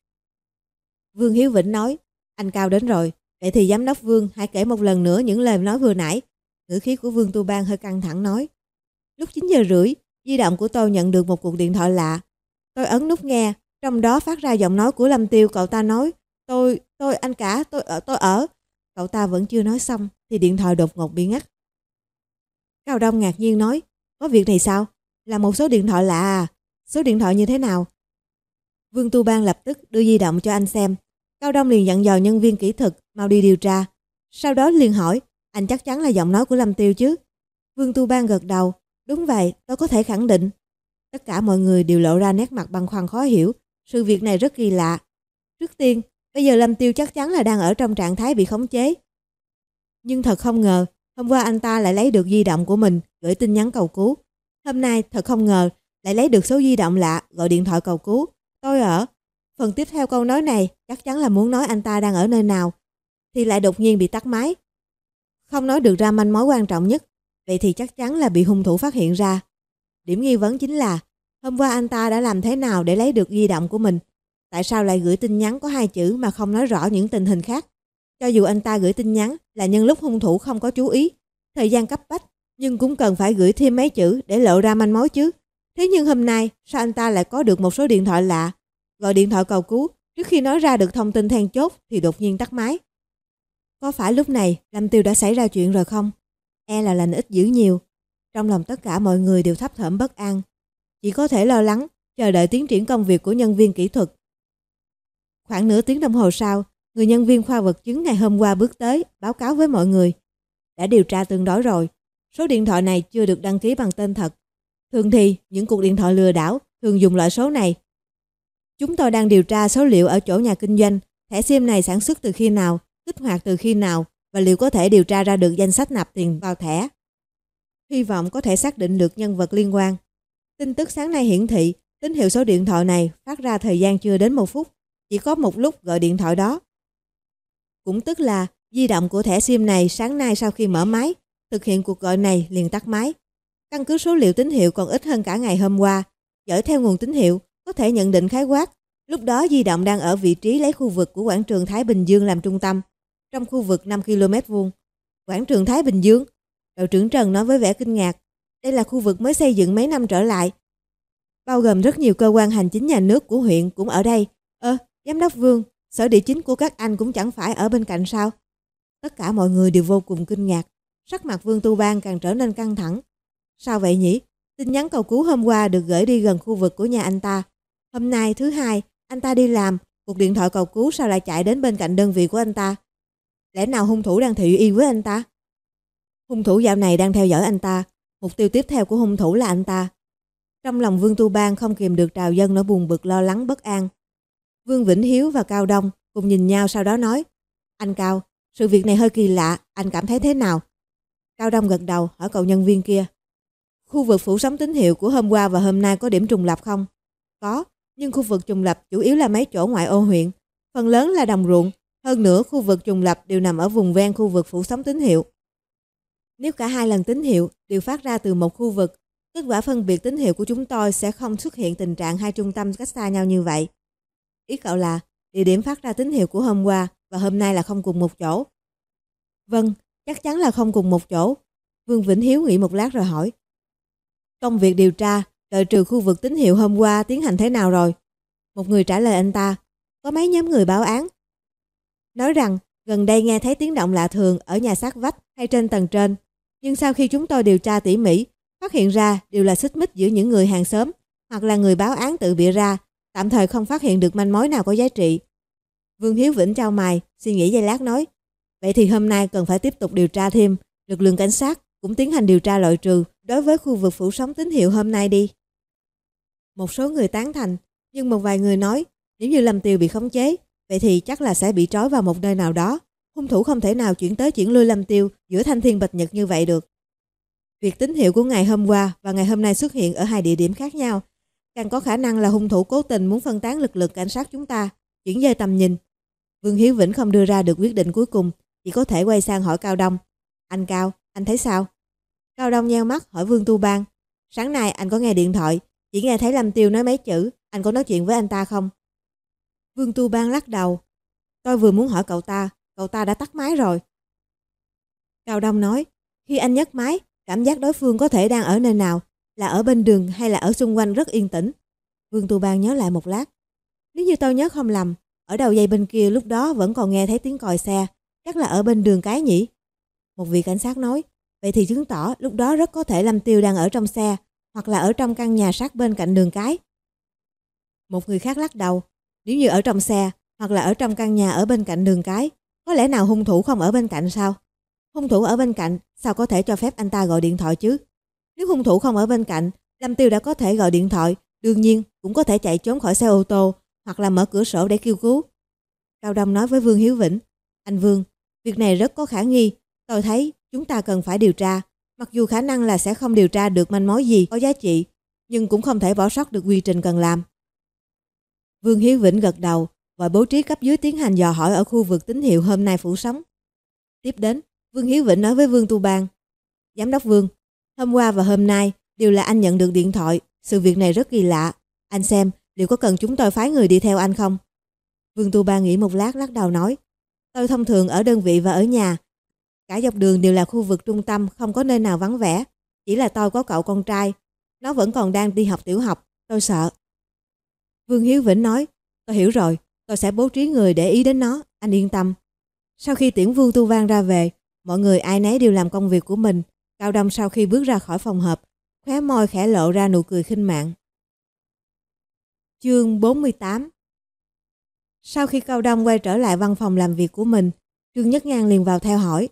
Vương Hiếu Vĩnh nói, anh Cao đến rồi, vậy thì giám đốc Vương hãy kể một lần nữa những lời nói vừa nãy. Ngữ khí của Vương Tu Bang hơi căng thẳng nói. Lúc chín giờ rưỡi, di động của tôi nhận được một cuộc điện thoại lạ. Tôi ấn nút nghe, trong đó phát ra giọng nói của Lâm Tiêu. Cậu ta nói, tôi, tôi, anh cả, tôi ở, tôi ở. Cậu ta vẫn chưa nói xong, thì điện thoại đột ngột bị ngắt. Cao Đông ngạc nhiên nói, có việc này sao? Là một số điện thoại lạ à? Số điện thoại như thế nào? Vương Tu Bang lập tức đưa di động cho anh xem. Cao Đông liền dặn dò nhân viên kỹ thuật mau đi điều tra. Sau đó liền hỏi, anh chắc chắn là giọng nói của Lâm Tiêu chứ? Vương Tu Bang gật đầu, đúng vậy, tôi có thể khẳng định. Tất cả mọi người đều lộ ra nét mặt băn khoăn khó hiểu. Sự việc này rất kỳ lạ. Trước tiên, bây giờ Lâm Tiêu chắc chắn là đang ở trong trạng thái bị khống chế. Nhưng thật không ngờ, hôm qua anh ta lại lấy được di động của mình, gửi tin nhắn cầu cứu. Hôm nay thật không ngờ, lại lấy được số di động lạ, gọi điện thoại cầu cứu. Tôi ở. Phần tiếp theo câu nói này chắc chắn là muốn nói anh ta đang ở nơi nào, thì lại đột nhiên bị tắt máy. Không nói được ra manh mối quan trọng nhất, vậy thì chắc chắn là bị hung thủ phát hiện ra. Điểm nghi vấn chính là, hôm qua anh ta đã làm thế nào để lấy được di động của mình? Tại sao lại gửi tin nhắn có hai chữ mà không nói rõ những tình hình khác? Cho dù anh ta gửi tin nhắn là nhân lúc hung thủ không có chú ý, thời gian cấp bách, nhưng cũng cần phải gửi thêm mấy chữ để lộ ra manh mối chứ. Thế nhưng hôm nay, sao anh ta lại có được một số điện thoại lạ, gọi điện thoại cầu cứu, trước khi nói ra được thông tin then chốt thì đột nhiên tắt máy? Có phải lúc này Lâm Tiêu đã xảy ra chuyện rồi không? E là lành ít dữ nhiều. Trong lòng tất cả mọi người đều thấp thỏm bất an, chỉ có thể lo lắng, chờ đợi tiến triển công việc của nhân viên kỹ thuật. Khoảng nửa tiếng đồng hồ sau, người nhân viên khoa vật chứng ngày hôm qua bước tới, báo cáo với mọi người. Đã điều tra tương đối rồi, số điện thoại này chưa được đăng ký bằng tên thật. Thường thì, những cuộc điện thoại lừa đảo thường dùng loại số này. Chúng tôi đang điều tra số liệu ở chỗ nhà kinh doanh, thẻ SIM này sản xuất từ khi nào, kích hoạt từ khi nào và liệu có thể điều tra ra được danh sách nạp tiền vào thẻ. Hy vọng có thể xác định được nhân vật liên quan. Tin tức sáng nay hiển thị, tín hiệu số điện thoại này phát ra thời gian chưa đến một phút, chỉ có một lúc gọi điện thoại đó. Cũng tức là di động của thẻ SIM này sáng nay sau khi mở máy, thực hiện cuộc gọi này liền tắt máy. Căn cứ số liệu tín hiệu còn ít hơn cả ngày hôm qua, dõi theo nguồn tín hiệu, có thể nhận định khái quát, lúc đó di động đang ở vị trí lấy khu vực của quảng trường Thái Bình Dương làm trung tâm, trong khu vực năm ki lô mét vuông. Quảng trường Thái Bình Dương? Đội trưởng Trần nói với vẻ kinh ngạc. Đây là khu vực mới xây dựng mấy năm trở lại, bao gồm rất nhiều cơ quan hành chính nhà nước của huyện cũng ở đây. Ơ, giám đốc Vương, sở địa chính của các anh cũng chẳng phải ở bên cạnh sao? Tất cả mọi người đều vô cùng kinh ngạc. Sắc mặt Vương Tu Bang càng trở nên căng thẳng. Sao vậy nhỉ? Tin nhắn cầu cứu hôm qua được gửi đi gần khu vực của nhà anh ta. Hôm nay thứ hai, anh ta đi làm, cuộc điện thoại cầu cứu sao lại chạy đến bên cạnh đơn vị của anh ta? Lẽ nào hung thủ đang thị uy với anh ta? Hung thủ dạo này đang theo dõi anh ta. Mục tiêu tiếp theo của hung thủ là anh ta. Trong lòng Vương Tu Bang không kìm được trào dâng nỗi buồn bực, lo lắng, bất an. Vương Vĩnh Hiếu và Cao Đông cùng nhìn nhau, sau đó nói: Anh Cao, sự việc này hơi kỳ lạ, anh cảm thấy thế nào? Cao Đông gật đầu, hỏi cậu nhân viên kia: Khu vực phủ sóng tín hiệu của hôm qua và hôm nay có điểm trùng lập không? Có, nhưng khu vực trùng lập chủ yếu là mấy chỗ ngoại ô huyện, phần lớn là đồng ruộng. Hơn nữa, khu vực trùng lập đều nằm ở vùng ven khu vực phủ sóng tín hiệu. Nếu cả hai lần tín hiệu đều phát ra từ một khu vực, kết quả phân biệt tín hiệu của chúng tôi sẽ không xuất hiện tình trạng hai trung tâm cách xa nhau như vậy. Ý cậu là địa điểm phát ra tín hiệu của hôm qua và hôm nay là không cùng một chỗ? Vâng, chắc chắn là không cùng một chỗ. Vương Vĩnh Hiếu nghĩ một lát rồi hỏi: Công việc điều tra đợi trừ khu vực tín hiệu hôm qua tiến hành thế nào rồi? Một người trả lời anh ta: Có mấy nhóm người báo án nói rằng gần đây nghe thấy tiếng động lạ thường ở nhà sát vách hay trên tầng trên, nhưng sau khi chúng tôi điều tra tỉ mỉ, phát hiện ra đều là xích mích giữa những người hàng xóm hoặc là người báo án tự bịa ra, tạm thời không phát hiện được manh mối nào có giá trị. Vương Hiếu Vĩnh chau mày, suy nghĩ giây lát nói: Vậy thì hôm nay cần phải tiếp tục điều tra thêm, lực lượng cảnh sát cũng tiến hành điều tra loại trừ đối với khu vực phủ sóng tín hiệu hôm nay đi. Một số người tán thành, nhưng một vài người nói nếu như Lâm Tiêu bị khống chế, vậy thì chắc là sẽ bị trói vào một nơi nào đó. Hung thủ không thể nào chuyển tới chuyển lui Lâm Tiêu giữa thanh thiên bạch nhật như vậy được. Việc tín hiệu của ngày hôm qua và ngày hôm nay xuất hiện ở hai địa điểm khác nhau, càng có khả năng là hung thủ cố tình muốn phân tán lực lượng cảnh sát chúng ta, chuyển dời tầm nhìn. Vương Hiếu Vĩnh không đưa ra được quyết định cuối cùng, chỉ có thể quay sang hỏi Cao Đông: Anh Cao, anh thấy sao? Cao Đông nheo mắt hỏi Vương Tu Bang: Sáng nay anh có nghe điện thoại, chỉ nghe thấy Lâm Tiêu nói mấy chữ, anh có nói chuyện với anh ta không? Vương Tu Bang lắc đầu: Tôi vừa muốn hỏi cậu ta, cậu ta đã tắt máy rồi. Cao Đông nói: Khi anh nhấc máy, cảm giác đối phương có thể đang ở nơi nào, là ở bên đường hay là ở xung quanh rất yên tĩnh? Vương Tu Bang nhớ lại một lát: Nếu như tôi nhớ không lầm, ở đầu dây bên kia lúc đó vẫn còn nghe thấy tiếng còi xe, chắc là ở bên đường cái nhỉ? Một vị cảnh sát nói: Vậy thì chứng tỏ lúc đó rất có thể Lâm Tiêu đang ở trong xe, hoặc là ở trong căn nhà sát bên cạnh đường cái. Một người khác lắc đầu: Nếu như ở trong xe, hoặc là ở trong căn nhà ở bên cạnh đường cái, có lẽ nào hung thủ không ở bên cạnh sao? Hung thủ ở bên cạnh, sao có thể cho phép anh ta gọi điện thoại chứ? Nếu hung thủ không ở bên cạnh, Lâm Tiêu đã có thể gọi điện thoại, đương nhiên cũng có thể chạy trốn khỏi xe ô tô, hoặc là mở cửa sổ để kêu cứu. Cao Đông nói với Vương Hiếu Vĩnh: Anh Vương, việc này rất có khả nghi, tôi thấy chúng ta cần phải điều tra, mặc dù khả năng là sẽ không điều tra được manh mối gì có giá trị, nhưng cũng không thể bỏ sót được quy trình cần làm. Vương Hiếu Vĩnh gật đầu, và bố trí cấp dưới tiến hành dò hỏi ở khu vực tín hiệu hôm nay phủ sóng. Tiếp đến, Vương Hiếu Vĩnh nói với Vương Tu Bang: Giám đốc Vương, hôm qua và hôm nay đều là anh nhận được điện thoại, sự việc này rất kỳ lạ, anh xem liệu có cần chúng tôi phái người đi theo anh không? Vương Tu Bang nghĩ một lát, lắc đầu nói: Tôi thông thường ở đơn vị và ở nhà, cả dọc đường đều là khu vực trung tâm, không có nơi nào vắng vẻ, chỉ là tôi có cậu con trai, nó vẫn còn đang đi học tiểu học, tôi sợ. Vương Hiếu Vĩnh nói: Tôi hiểu rồi, tôi sẽ bố trí người để ý đến nó, anh yên tâm. Sau khi tiễn Vương Tu Bang ra về, mọi người ai nấy đều làm công việc của mình. Cao Đông sau khi bước ra khỏi phòng họp, khóe môi khẽ lộ ra nụ cười khinh mạn. Chương bốn mươi tám. Sau khi Cao Đông quay trở lại văn phòng làm việc của mình, Trương Nhất Ngang liền vào theo hỏi: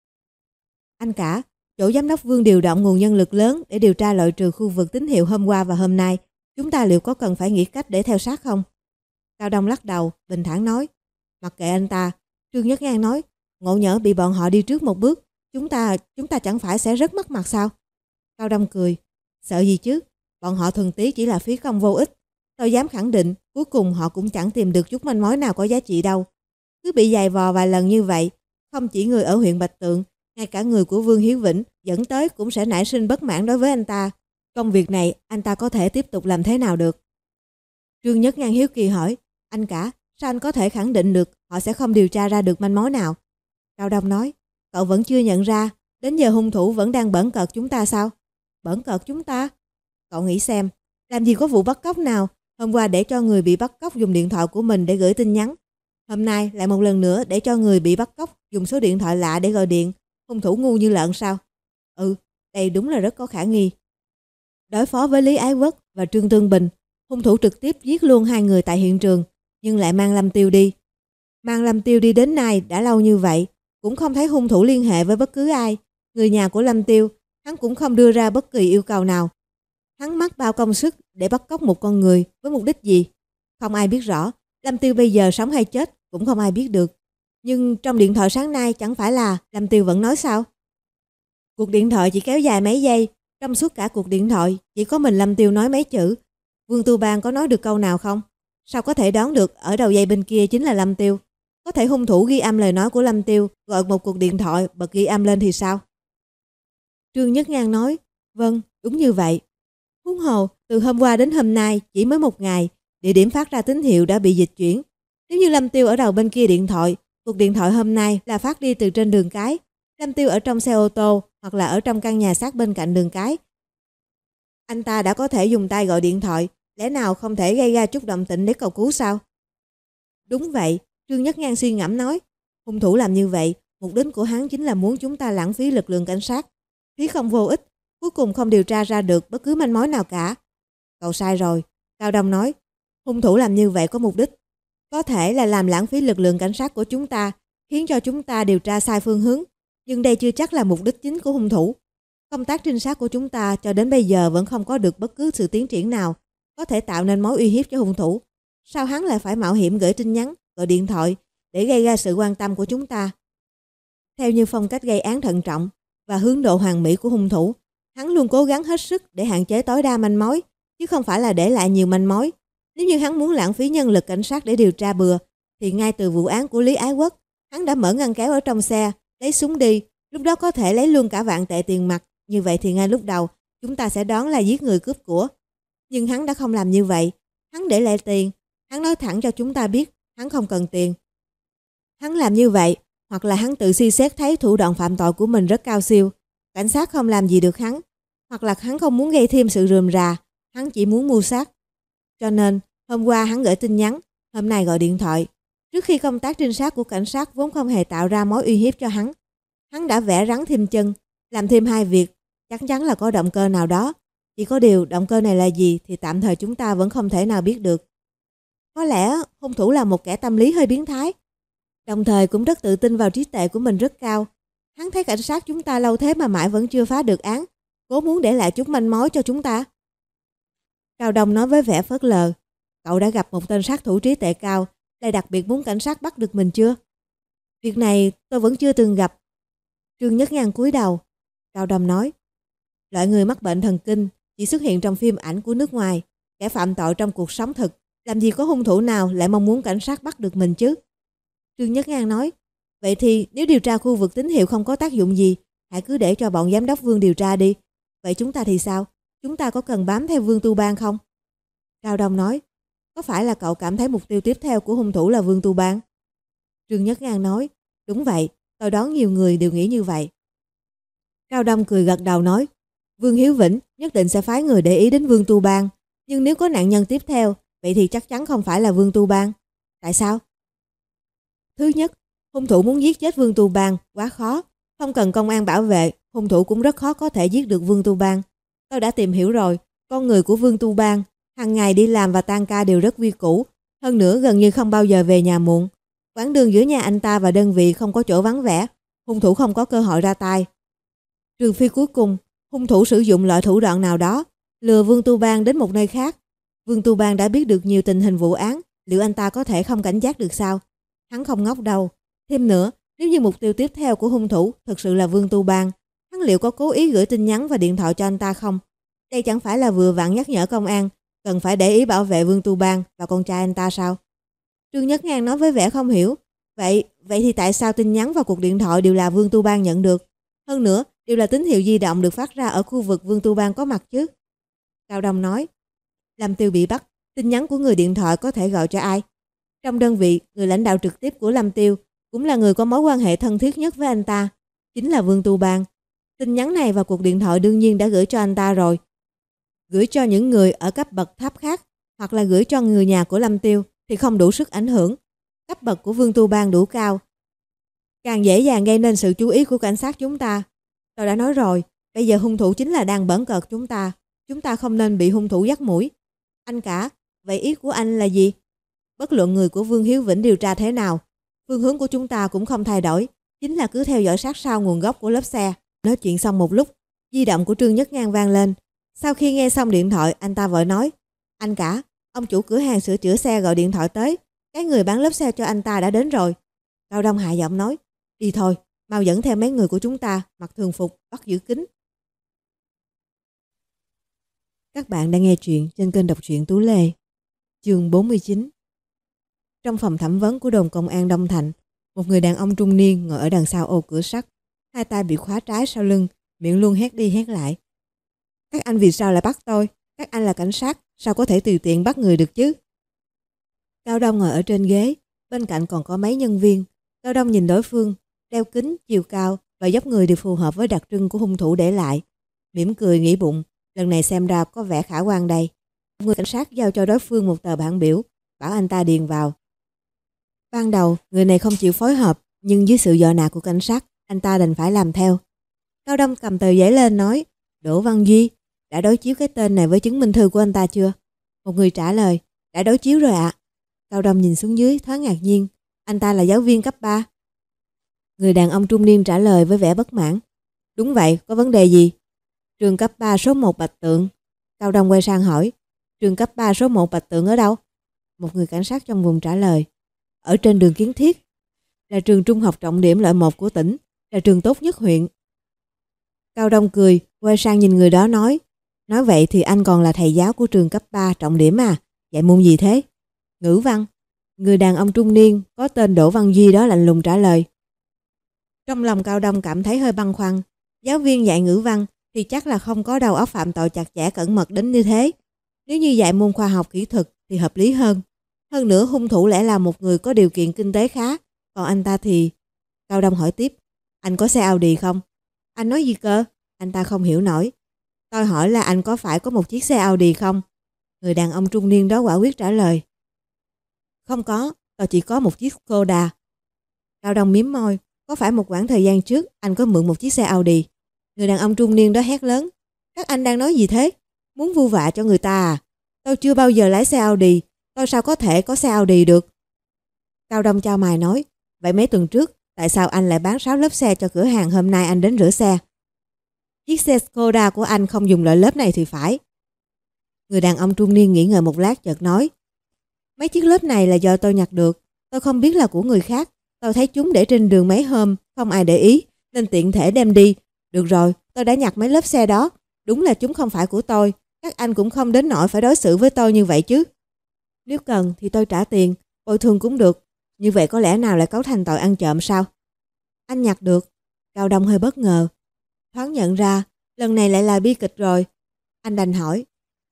Anh cả, chỗ giám đốc Vương điều động nguồn nhân lực lớn để điều tra loại trừ khu vực tín hiệu hôm qua và hôm nay, chúng ta liệu có cần phải nghĩ cách để theo sát không? Cao Đông lắc đầu, bình thản nói: Mặc kệ anh ta. Trương Nhất Ngang nói: Ngộ nhỡ bị bọn họ đi trước một bước, chúng ta chúng ta chẳng phải sẽ rất mất mặt sao? Cao Đông cười: Sợ gì chứ, bọn họ thuần túy chỉ là phí công vô ích. Tôi dám khẳng định cuối cùng họ cũng chẳng tìm được chút manh mối nào có giá trị đâu. Cứ bị giày vò vài lần như vậy, không chỉ người ở huyện Bạch Tượng, ngay cả người của Vương Hiếu Vĩnh dẫn tới cũng sẽ nảy sinh bất mãn đối với anh ta. Công việc này anh ta có thể tiếp tục làm thế nào được? Trương Nhất Ngang hiếu kỳ hỏi: Anh cả, sao anh có thể khẳng định được họ sẽ không điều tra ra được manh mối nào? Cao Đông nói: Cậu vẫn chưa nhận ra, đến giờ hung thủ vẫn đang bỡn cợt chúng ta sao? bỡn cợt chúng ta. Cậu nghĩ xem, làm gì có vụ bắt cóc nào hôm qua để cho người bị bắt cóc dùng điện thoại của mình để gửi tin nhắn. Hôm nay lại một lần nữa để cho người bị bắt cóc dùng số điện thoại lạ để gọi điện. Hung thủ ngu như lợn sao? Ừ, đây đúng là rất có khả nghi. Đối phó với Lý Ái Quốc và Trương Tương Bình, hung thủ trực tiếp giết luôn hai người tại hiện trường, nhưng lại mang Lâm Tiêu đi. Mang Lâm Tiêu đi đến nay đã lâu như vậy, cũng không thấy hung thủ liên hệ với bất cứ ai. Người nhà của Lâm Tiêu, hắn cũng không đưa ra bất kỳ yêu cầu nào. Hắn mất bao công sức để bắt cóc một con người với mục đích gì? Không ai biết rõ. Lâm Tiêu bây giờ sống hay chết cũng không ai biết được. Nhưng trong điện thoại sáng nay chẳng phải là Lâm Tiêu vẫn nói sao? Cuộc điện thoại chỉ kéo dài mấy giây. Trong suốt cả cuộc điện thoại chỉ có mình Lâm Tiêu nói mấy chữ. Vương Tu Bang có nói được câu nào không? Sao có thể đoán được ở đầu dây bên kia chính là Lâm Tiêu? Có thể hung thủ ghi âm lời nói của Lâm Tiêu, gọi một cuộc điện thoại bật ghi âm lên thì sao? Trương Nhất Ngang nói, vâng, đúng như vậy. Huống hồ, từ hôm qua đến hôm nay chỉ mới một ngày, địa điểm phát ra tín hiệu đã bị dịch chuyển. Nếu như Lâm Tiêu ở đầu bên kia điện thoại, cuộc điện thoại hôm nay là phát đi từ trên đường cái, Lâm Tiêu ở trong xe ô tô hoặc là ở trong căn nhà sát bên cạnh đường cái. Anh ta đã có thể dùng tay gọi điện thoại, lẽ nào không thể gây ra chút động tĩnh để cầu cứu sao? Đúng vậy, Trương Nhất Ngang suy ngẫm nói, hung thủ làm như vậy, mục đích của hắn chính là muốn chúng ta lãng phí lực lượng cảnh sát, phí không vô ích, cuối cùng không điều tra ra được bất cứ manh mối nào cả. Cậu sai rồi, Cao Đông nói, hung thủ làm như vậy có mục đích, có thể là làm lãng phí lực lượng cảnh sát của chúng ta, khiến cho chúng ta điều tra sai phương hướng, nhưng đây chưa chắc là mục đích chính của hung thủ. Công tác trinh sát của chúng ta cho đến bây giờ vẫn không có được bất cứ sự tiến triển nào có thể tạo nên mối uy hiếp cho hung thủ. Sao hắn lại phải mạo hiểm gửi tin nhắn, gọi điện thoại để gây ra sự quan tâm của chúng ta? Theo như phong cách gây án thận trọng và hướng độ hoàn mỹ của hung thủ, hắn luôn cố gắng hết sức để hạn chế tối đa manh mối, chứ không phải là để lại nhiều manh mối. Nếu như hắn muốn lãng phí nhân lực cảnh sát để điều tra bừa, thì ngay từ vụ án của Lý Ái Quốc, hắn đã mở ngăn kéo ở trong xe, lấy súng đi, lúc đó có thể lấy luôn cả vạn tệ tiền mặt. Như vậy thì ngay lúc đầu, chúng ta sẽ đoán là giết người cướp của. Nhưng hắn đã không làm như vậy. Hắn để lại tiền. Hắn nói thẳng cho chúng ta biết hắn không cần tiền. Hắn làm như vậy, hoặc là hắn tự suy xét thấy thủ đoạn phạm tội của mình rất cao siêu, cảnh sát không làm gì được hắn, hoặc là hắn không muốn gây thêm sự rườm rà, hắn chỉ muốn mưu sát. Cho nên, hôm qua hắn gửi tin nhắn, hôm nay gọi điện thoại. Trước khi công tác trinh sát của cảnh sát vốn không hề tạo ra mối uy hiếp cho hắn, hắn đã vẽ rắn thêm chân, làm thêm hai việc, chắc chắn là có động cơ nào đó. Chỉ có điều động cơ này là gì thì tạm thời chúng ta vẫn không thể nào biết được. Có lẽ hung thủ là một kẻ tâm lý hơi biến thái, đồng thời cũng rất tự tin vào trí tuệ của mình rất cao. Hắn thấy cảnh sát chúng ta lâu thế mà mãi vẫn chưa phá được án, cố muốn để lại chút manh mối cho chúng ta. Cao Đông nói với vẻ phớt lờ, cậu đã gặp một tên sát thủ trí tuệ cao, lại đặc biệt muốn cảnh sát bắt được mình chưa? Việc này tôi vẫn chưa từng gặp. Trương Nhất Ngang cúi đầu. Cao Đông nói, loại người mắc bệnh thần kinh chỉ xuất hiện trong phim ảnh của nước ngoài, kẻ phạm tội trong cuộc sống thực, làm gì có hung thủ nào lại mong muốn cảnh sát bắt được mình chứ? Trương Nhất Ngang nói, vậy thì nếu điều tra khu vực tín hiệu không có tác dụng gì, hãy cứ để cho bọn giám đốc Vương điều tra đi. Vậy chúng ta thì sao? Chúng ta có cần bám theo Vương Tu Bang không? Cao Đông nói, có phải là cậu cảm thấy mục tiêu tiếp theo của hung thủ là Vương Tu Bang? Trương Nhất Ngang nói, đúng vậy, tôi đoán nhiều người đều nghĩ như vậy. Cao Đông cười gật đầu nói, Vương Hiếu Vĩnh nhất định sẽ phái người để ý đến Vương Tu Bang, nhưng nếu có nạn nhân tiếp theo, vậy thì chắc chắn không phải là Vương Tu Bang. Tại sao? Thứ nhất, hung thủ muốn giết chết Vương Tu Bang quá khó, không cần công an bảo vệ, hung thủ cũng rất khó có thể giết được Vương Tu Bang. Tôi đã tìm hiểu rồi, con người của Vương Tu Bang hàng ngày đi làm và tan ca đều rất quy củ, hơn nữa gần như không bao giờ về nhà muộn. Quãng đường giữa nhà anh ta và đơn vị không có chỗ vắng vẻ, hung thủ không có cơ hội ra tay. Trừ phi cuối cùng, hung thủ sử dụng loại thủ đoạn nào đó, lừa Vương Tu Bang đến một nơi khác. Vương Tu Bang đã biết được nhiều tình hình vụ án, liệu anh ta có thể không cảnh giác được sao? Hắn không ngốc đâu. Thêm nữa, nếu như mục tiêu tiếp theo của hung thủ thực sự là Vương Tu Bang, hắn liệu có cố ý gửi tin nhắn và điện thoại cho anh ta không? Đây chẳng phải là vừa vặn nhắc nhở công an cần phải để ý bảo vệ Vương Tu Bang và con trai anh ta sao? Trương Nhất Ngang nói với vẻ không hiểu. Vậy, vậy thì tại sao tin nhắn và cuộc điện thoại đều là Vương Tu Bang nhận được? Hơn nữa, đều là tín hiệu di động được phát ra ở khu vực Vương Tu Bang có mặt chứ? Cao Đông nói, Lâm Tiêu bị bắt, tin nhắn của người điện thoại có thể gọi cho ai? Trong đơn vị, người lãnh đạo trực tiếp của Lâm Tiêu cũng là người có mối quan hệ thân thiết nhất với anh ta, chính là Vương Tu Bang. Tin nhắn này và cuộc điện thoại đương nhiên đã gửi cho anh ta rồi. Gửi cho những người ở cấp bậc thấp khác hoặc là gửi cho người nhà của Lâm Tiêu thì không đủ sức ảnh hưởng. Cấp bậc của Vương Tu Bang đủ cao, càng dễ dàng gây nên sự chú ý của cảnh sát chúng ta. Tôi đã nói rồi, bây giờ hung thủ chính là đang bỡn cợt chúng ta. Chúng ta không nên bị hung thủ dắt mũi. Anh cả, vậy ý của anh là gì? Bất luận người của Vương Hiếu Vĩnh điều tra thế nào, phương hướng của chúng ta cũng không thay đổi, chính là cứ theo dõi sát sao nguồn gốc của lớp xe. Nói chuyện xong một lúc, di động của Trương Nhất Ngang vang lên. Sau khi nghe xong điện thoại, anh ta vội nói, anh cả, ông chủ cửa hàng sửa chữa xe gọi điện thoại tới, cái người bán lớp xe cho anh ta đã đến rồi. Cao Đông hạ giọng nói, đi thôi, mau dẫn theo mấy người của chúng ta, mặc thường phục, bắt giữ kính. Các bạn đang nghe chuyện trên kênh đọc truyện Tú Lê. Chương bốn mươi chín. Trong phòng thẩm vấn của đồn công an Đông Thành, một người đàn ông trung niên ngồi ở đằng sau ô cửa sắt, hai tay bị khóa trái sau lưng, miệng luôn hét đi hét lại. Các anh vì sao lại bắt tôi? Các anh là cảnh sát, sao có thể tùy tiện bắt người được chứ? Cao Đông ngồi ở trên ghế, bên cạnh còn có mấy nhân viên. Cao Đông nhìn đối phương, đeo kính, chiều cao và dốc người đều phù hợp với đặc trưng của hung thủ để lại. Mỉm cười nghĩ bụng, lần này xem ra có vẻ khả quan đây. Người cảnh sát giao cho đối phương một tờ bản biểu, bảo anh ta điền vào. Ban đầu, người này không chịu phối hợp, nhưng dưới sự dọ nạt của cảnh sát, anh ta đành phải làm theo. Cao Đông cầm tờ giấy lên nói, Đỗ Văn Duy, đã đối chiếu cái tên này với chứng minh thư của anh ta chưa? Một người trả lời, đã đối chiếu rồi ạ. Cao Đông nhìn xuống dưới thoáng ngạc nhiên, anh ta là giáo viên cấp ba. Người đàn ông trung niên trả lời với vẻ bất mãn, đúng vậy, có vấn đề gì? Trường cấp ba số một Bạch Tượng. Cao Đông quay sang hỏi, trường cấp ba số một Bạch Tượng ở đâu? Một người cảnh sát trong vùng trả lời, ở trên đường Kiến Thiết, là trường trung học trọng điểm loại một của tỉnh, là trường tốt nhất huyện. Cao Đông cười, quay sang nhìn người đó nói, nói vậy thì anh còn là thầy giáo của trường cấp ba trọng điểm à? Dạy môn gì thế? Ngữ văn. Người đàn ông trung niên có tên Đỗ Văn Duy đó lạnh lùng trả lời. Trong lòng Cao Đông cảm thấy hơi băn khoăn, giáo viên dạy ngữ văn thì chắc là không có đầu óc phạm tội chặt chẽ cẩn mật đến như thế. Nếu như dạy môn khoa học kỹ thuật thì hợp lý hơn. Hơn nữa hung thủ lẽ là một người có điều kiện kinh tế khá, còn anh ta thì... Cao Đông hỏi tiếp, anh có xe Audi không? Anh nói gì cơ? Anh ta không hiểu nổi. Tôi hỏi là anh có phải có một chiếc xe Audi không? Người đàn ông trung niên đó quả quyết trả lời. Không có, tôi chỉ có một chiếc Skoda. Cao Đông mím môi, có phải một quãng thời gian trước anh có mượn một chiếc xe Audi? Người đàn ông trung niên đó hét lớn, các anh đang nói gì thế? Muốn vu vạ cho người ta à? Tôi chưa bao giờ lái xe Audi, tôi sao có thể có xe Audi được? Cao Đông chau mày nói, vậy mấy tuần trước, tại sao anh lại bán sáu lớp xe cho cửa hàng hôm nay anh đến rửa xe? Chiếc xe Skoda của anh không dùng loại lớp này thì phải. Người đàn ông trung niên nghĩ ngợi một lát chợt nói, mấy chiếc lớp này là do tôi nhặt được, tôi không biết là của người khác. Tôi thấy chúng để trên đường mấy hôm, không ai để ý, nên tiện thể đem đi. Được rồi, tôi đã nhặt mấy lớp xe đó, đúng là chúng không phải của tôi. Các anh cũng không đến nỗi phải đối xử với tôi như vậy chứ. Nếu cần thì tôi trả tiền, bồi thường cũng được. Như vậy có lẽ nào lại cấu thành tội ăn trộm sao? Anh nhặt được. Cao Đông hơi bất ngờ. Thoáng nhận ra, lần này lại là bi kịch rồi. Anh đành hỏi,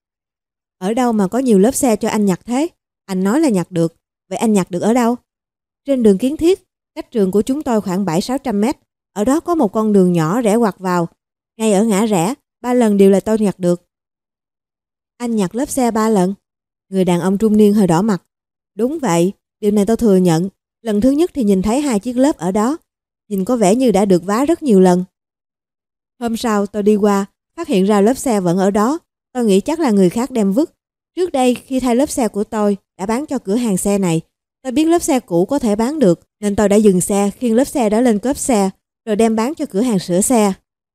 ở đâu mà có nhiều lớp xe cho anh nhặt thế? Anh nói là nhặt được, vậy anh nhặt được ở đâu? Trên đường Kiến Thiết, cách trường của chúng tôi khoảng bảy sáu trăm mét. Ở đó có một con đường nhỏ rẽ ngoặt vào. Ngay ở ngã rẽ, ba lần đều là tôi nhặt được. Anh nhặt lớp xe ba lần? Người đàn ông trung niên hơi đỏ mặt. Đúng vậy, điều này tôi thừa nhận. Lần thứ nhất thì nhìn thấy hai chiếc lớp ở đó. Nhìn có vẻ như đã được vá rất nhiều lần. Hôm sau tôi đi qua, phát hiện ra lớp xe vẫn ở đó. Tôi nghĩ chắc là người khác đem vứt. Trước đây khi thay lớp xe của tôi đã bán cho cửa hàng xe này. Tôi biết lớp xe cũ có thể bán được, nên tôi đã dừng xe khiêng lớp xe đó lên cốp xe, rồi đem bán cho cửa hàng sửa xe.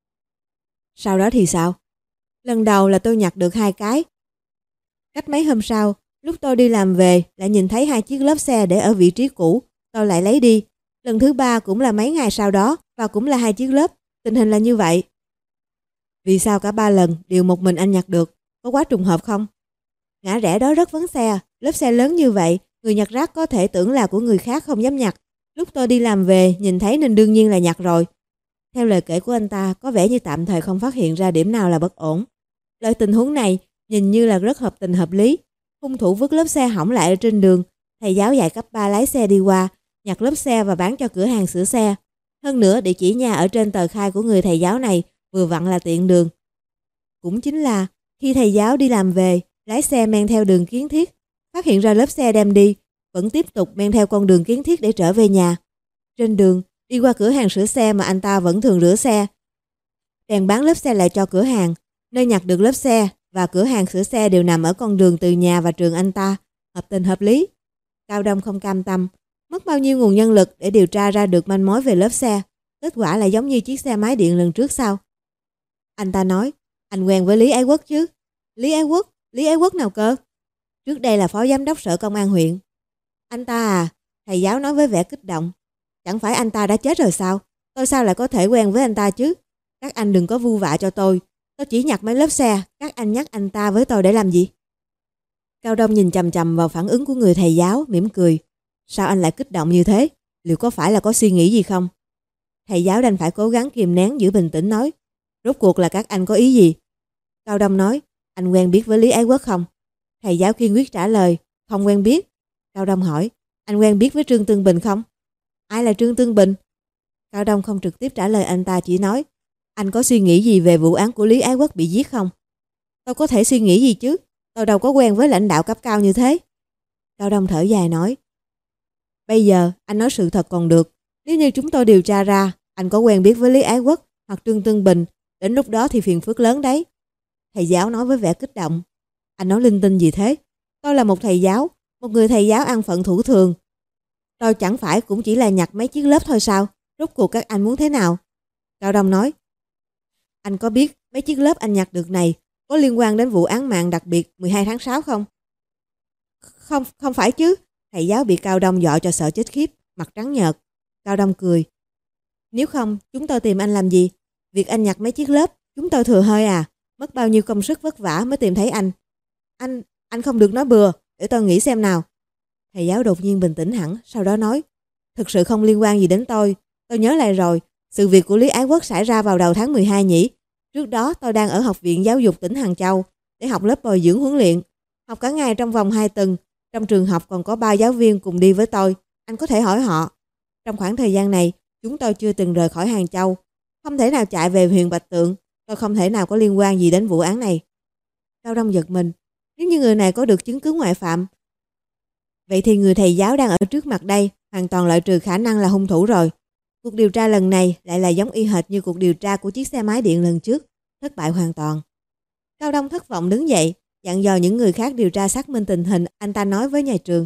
Sau đó thì sao? Lần đầu là tôi nhặt được hai cái. Cách mấy hôm sau, lúc tôi đi làm về, lại nhìn thấy hai chiếc lớp xe để ở vị trí cũ, tôi lại lấy đi. Lần thứ ba cũng là mấy ngày sau đó, và cũng là hai chiếc lớp. Tình hình là như vậy. Vì sao cả ba lần đều một mình anh nhặt được? Có quá trùng hợp không? Ngã rẽ đó rất vắng xe, lớp xe lớn như vậy, người nhặt rác có thể tưởng là của người khác không dám nhặt. Lúc tôi đi làm về, nhìn thấy nên đương nhiên là nhặt rồi. Theo lời kể của anh ta, có vẻ như tạm thời không phát hiện ra điểm nào là bất ổn. Loại tình huống này nhìn như là rất hợp tình hợp lý. Hung thủ vứt lớp xe hỏng lại ở trên đường, thầy giáo dạy cấp ba lái xe đi qua, nhặt lớp xe và bán cho cửa hàng sửa xe. Hơn nữa, địa chỉ nhà ở trên tờ khai của người thầy giáo này vừa vặn là tiện đường. Cũng chính là khi thầy giáo đi làm về, lái xe men theo đường Kiến Thiết, phát hiện ra lớp xe đem đi, vẫn tiếp tục men theo con đường Kiến Thiết để trở về nhà. Trên đường, đi qua cửa hàng sửa xe mà anh ta vẫn thường rửa xe. Bèn bán lớp xe lại cho cửa hàng, nơi nhặt được lớp xe và cửa hàng sửa xe đều nằm ở con đường từ nhà và trường anh ta, hợp tình hợp lý. Cao Đông không cam tâm, mất bao nhiêu nguồn nhân lực để điều tra ra được manh mối về lớp xe, kết quả lại giống như chiếc xe máy điện lần trước sao? Anh ta nói, anh quen với Lý Ái Quốc chứ? Lý Ái Quốc? Lý Ái Quốc nào cơ? Trước đây là phó giám đốc sở công an huyện. Anh ta à? Thầy giáo nói với vẻ kích động. Chẳng phải anh ta đã chết rồi sao? Tôi sao lại có thể quen với anh ta chứ? Các anh đừng có vu vạ cho tôi. Tôi chỉ nhặt mấy lớp xe, các anh nhắc anh ta với tôi để làm gì? Cao Đông nhìn chằm chằm vào phản ứng của người thầy giáo, mỉm cười. Sao anh lại kích động như thế? Liệu có phải là có suy nghĩ gì không? Thầy giáo đành phải cố gắng kìm nén giữ bình tĩnh nói. Rốt cuộc là các anh có ý gì? Cao Đông nói, anh quen biết với Lý Ái Quốc không? Thầy giáo kiên quyết trả lời, không quen biết. Cao Đông hỏi, anh quen biết với Trương Tương Bình không? Ai là Trương Tương Bình? Cao Đông không trực tiếp trả lời anh ta, chỉ nói, anh có suy nghĩ gì về vụ án của Lý Ái Quốc bị giết không? Tôi có thể suy nghĩ gì chứ? Tôi đâu có quen với lãnh đạo cấp cao như thế. Cao Đông thở dài nói, bây giờ anh nói sự thật còn được. Nếu như chúng tôi điều tra ra anh có quen biết với Lý Ái Quốc hoặc Trương Tương Bình, đến lúc đó thì phiền phức lớn đấy. Thầy giáo nói với vẻ kích động. Anh nói linh tinh gì thế? Tôi là một thầy giáo, một người thầy giáo ăn phận thủ thường. Tôi chẳng phải cũng chỉ là nhặt mấy chiếc lớp thôi sao? Rốt cuộc các anh muốn thế nào? Cao Đông nói, anh có biết mấy chiếc lớp anh nhặt được này có liên quan đến vụ án mạng đặc biệt mười hai tháng sáu không? Không, không phải chứ. Thầy giáo bị Cao Đông dọa cho sợ chết khiếp, mặt trắng nhợt. Cao Đông cười. Nếu không, chúng tôi tìm anh làm gì? Việc anh nhặt mấy chiếc lớp, chúng tôi thừa hơi à? Mất bao nhiêu công sức vất vả mới tìm thấy anh. Anh, anh không được nói bừa, để tôi nghĩ xem nào. Thầy giáo đột nhiên bình tĩnh hẳn, sau đó nói, thực sự không liên quan gì đến tôi. Tôi nhớ lại rồi, sự việc của Lý Ái Quốc xảy ra vào đầu tháng mười hai nhỉ? Trước đó tôi đang ở Học viện Giáo dục tỉnh Hàng Châu để học lớp bồi dưỡng huấn luyện. Học cả ngày trong vòng hai tuần. Trong trường học còn có ba giáo viên cùng đi với tôi. Anh có thể hỏi họ. Trong khoảng thời gian này, chúng tôi chưa từng rời khỏi Hàng Châu. Không thể nào chạy về huyện Bạch Tượng. Tôi không thể nào có liên quan gì đến vụ án này. Cao Đông giật mình. Nếu như người này có được chứng cứ ngoại phạm, vậy thì người thầy giáo đang ở trước mặt đây hoàn toàn loại trừ khả năng là hung thủ rồi. Cuộc điều tra lần này lại là giống y hệt như cuộc điều tra của chiếc xe máy điện lần trước, thất bại hoàn toàn. Cao Đông thất vọng đứng dậy, dặn dò những người khác điều tra xác minh tình hình. Anh ta nói với nhà trường.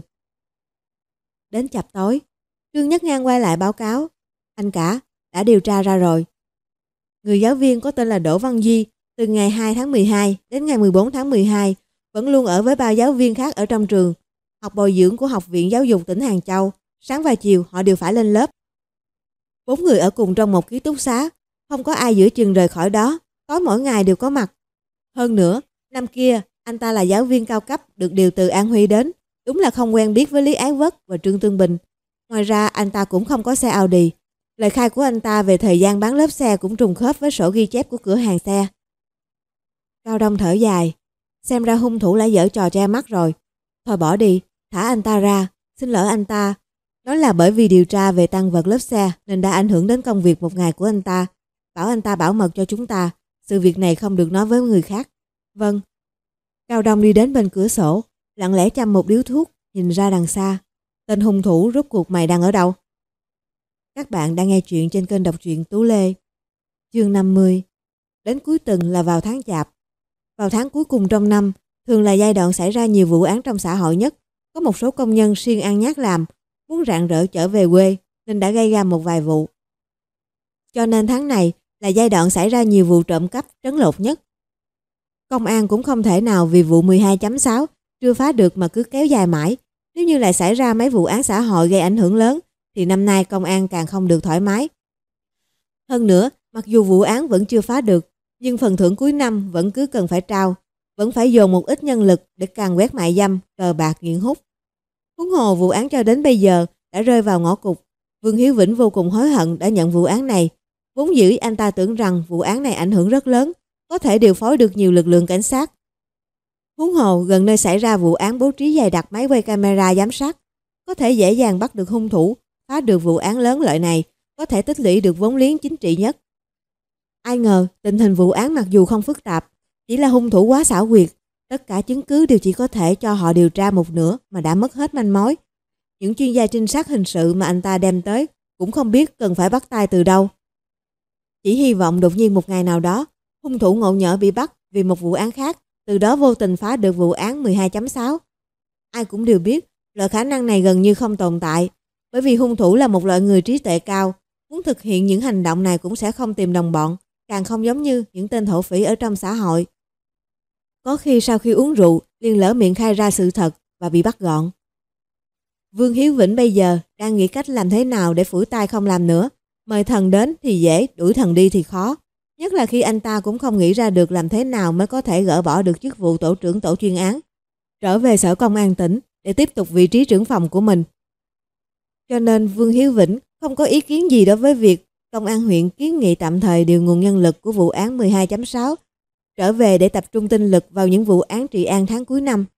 Đến chập tối, Trương Nhất Ngang quay lại báo cáo. Anh cả, đã điều tra ra rồi. Người giáo viên có tên là Đỗ Văn Duy, từ ngày hai tháng mười hai đến ngày mười bốn tháng mười hai, vẫn luôn ở với ba giáo viên khác ở trong trường, học bồi dưỡng của Học viện Giáo dục tỉnh Hàng Châu. Sáng và chiều họ đều phải lên lớp. Bốn người ở cùng trong một ký túc xá, không có ai giữa chừng rời khỏi đó, tối mỗi ngày đều có mặt. Hơn nữa, năm kia, anh ta là giáo viên cao cấp được điều từ An Huy đến, đúng là không quen biết với Lý Ái Quốc và Trương Tương Bình. Ngoài ra, anh ta cũng không có xe Audi. Lời khai của anh ta về thời gian bán lớp xe cũng trùng khớp với sổ ghi chép của cửa hàng xe. Cao Đông thở dài, xem ra hung thủ lại giở trò che mắt rồi. Thôi bỏ đi, thả anh ta ra, xin lỗi anh ta. Nói là bởi vì điều tra về tang vật lớp xe nên đã ảnh hưởng đến công việc một ngày của anh ta. Bảo anh ta bảo mật cho chúng ta, sự việc này không được nói với người khác. Vâng. Cao Đông đi đến bên cửa sổ, lặng lẽ châm một điếu thuốc, nhìn ra đằng xa. Tên hung thủ rốt cuộc mày đang ở đâu? Các bạn đang nghe chuyện trên kênh đọc truyện Tú Lê. Chương năm mươi. Đến cuối tuần là vào tháng Chạp. Vào tháng cuối cùng trong năm, thường là giai đoạn xảy ra nhiều vụ án trong xã hội nhất. Có một số công nhân siêng ăn nhác làm, muốn rạng rỡ trở về quê nên đã gây ra một vài vụ. Cho nên tháng này là giai đoạn xảy ra nhiều vụ trộm cắp trấn lột nhất. Công an cũng không thể nào vì vụ mười hai chấm sáu chưa phá được mà cứ kéo dài mãi. Nếu như lại xảy ra mấy vụ án xã hội gây ảnh hưởng lớn thì năm nay công an càng không được thoải mái. Hơn nữa, mặc dù vụ án vẫn chưa phá được, nhưng phần thưởng cuối năm vẫn cứ cần phải trao, vẫn phải dồn một ít nhân lực để càn quét mại dâm, cờ bạc, nghiện hút. Huống hồ vụ án cho đến bây giờ đã rơi vào ngõ cụt. Vương Hiếu Vĩnh vô cùng hối hận đã nhận vụ án này. Vốn dĩ anh ta tưởng rằng vụ án này ảnh hưởng rất lớn, có thể điều phối được nhiều lực lượng cảnh sát. Huống hồ gần nơi xảy ra vụ án bố trí dày đặc máy quay camera giám sát, có thể dễ dàng bắt được hung thủ, phá được vụ án lớn lợi này, có thể tích lũy được vốn liếng chính trị nhất. Ai ngờ tình hình vụ án mặc dù không phức tạp, chỉ là hung thủ quá xảo quyệt, tất cả chứng cứ đều chỉ có thể cho họ điều tra một nửa mà đã mất hết manh mối. Những chuyên gia trinh sát hình sự mà anh ta đem tới cũng không biết cần phải bắt tay từ đâu. Chỉ hy vọng đột nhiên một ngày nào đó, hung thủ ngộ nhỡ bị bắt vì một vụ án khác, từ đó vô tình phá được vụ án mười hai chấm sáu. Ai cũng đều biết, loại khả năng này gần như không tồn tại, bởi vì hung thủ là một loại người trí tuệ cao, muốn thực hiện những hành động này cũng sẽ không tìm đồng bọn, càng không giống như những tên thổ phỉ ở trong xã hội. Có khi sau khi uống rượu, liền lỡ miệng khai ra sự thật và bị bắt gọn. Vương Hiếu Vĩnh bây giờ đang nghĩ cách làm thế nào để phủi tay không làm nữa. Mời thần đến thì dễ, đuổi thần đi thì khó. Nhất là khi anh ta cũng không nghĩ ra được làm thế nào mới có thể gỡ bỏ được chức vụ tổ trưởng tổ chuyên án, trở về sở công an tỉnh để tiếp tục vị trí trưởng phòng của mình. Cho nên Vương Hiếu Vĩnh không có ý kiến gì đối với việc công an huyện kiến nghị tạm thời điều nguồn nhân lực của vụ án mười hai chấm sáu trở về để tập trung tinh lực vào những vụ án trị an tháng cuối năm.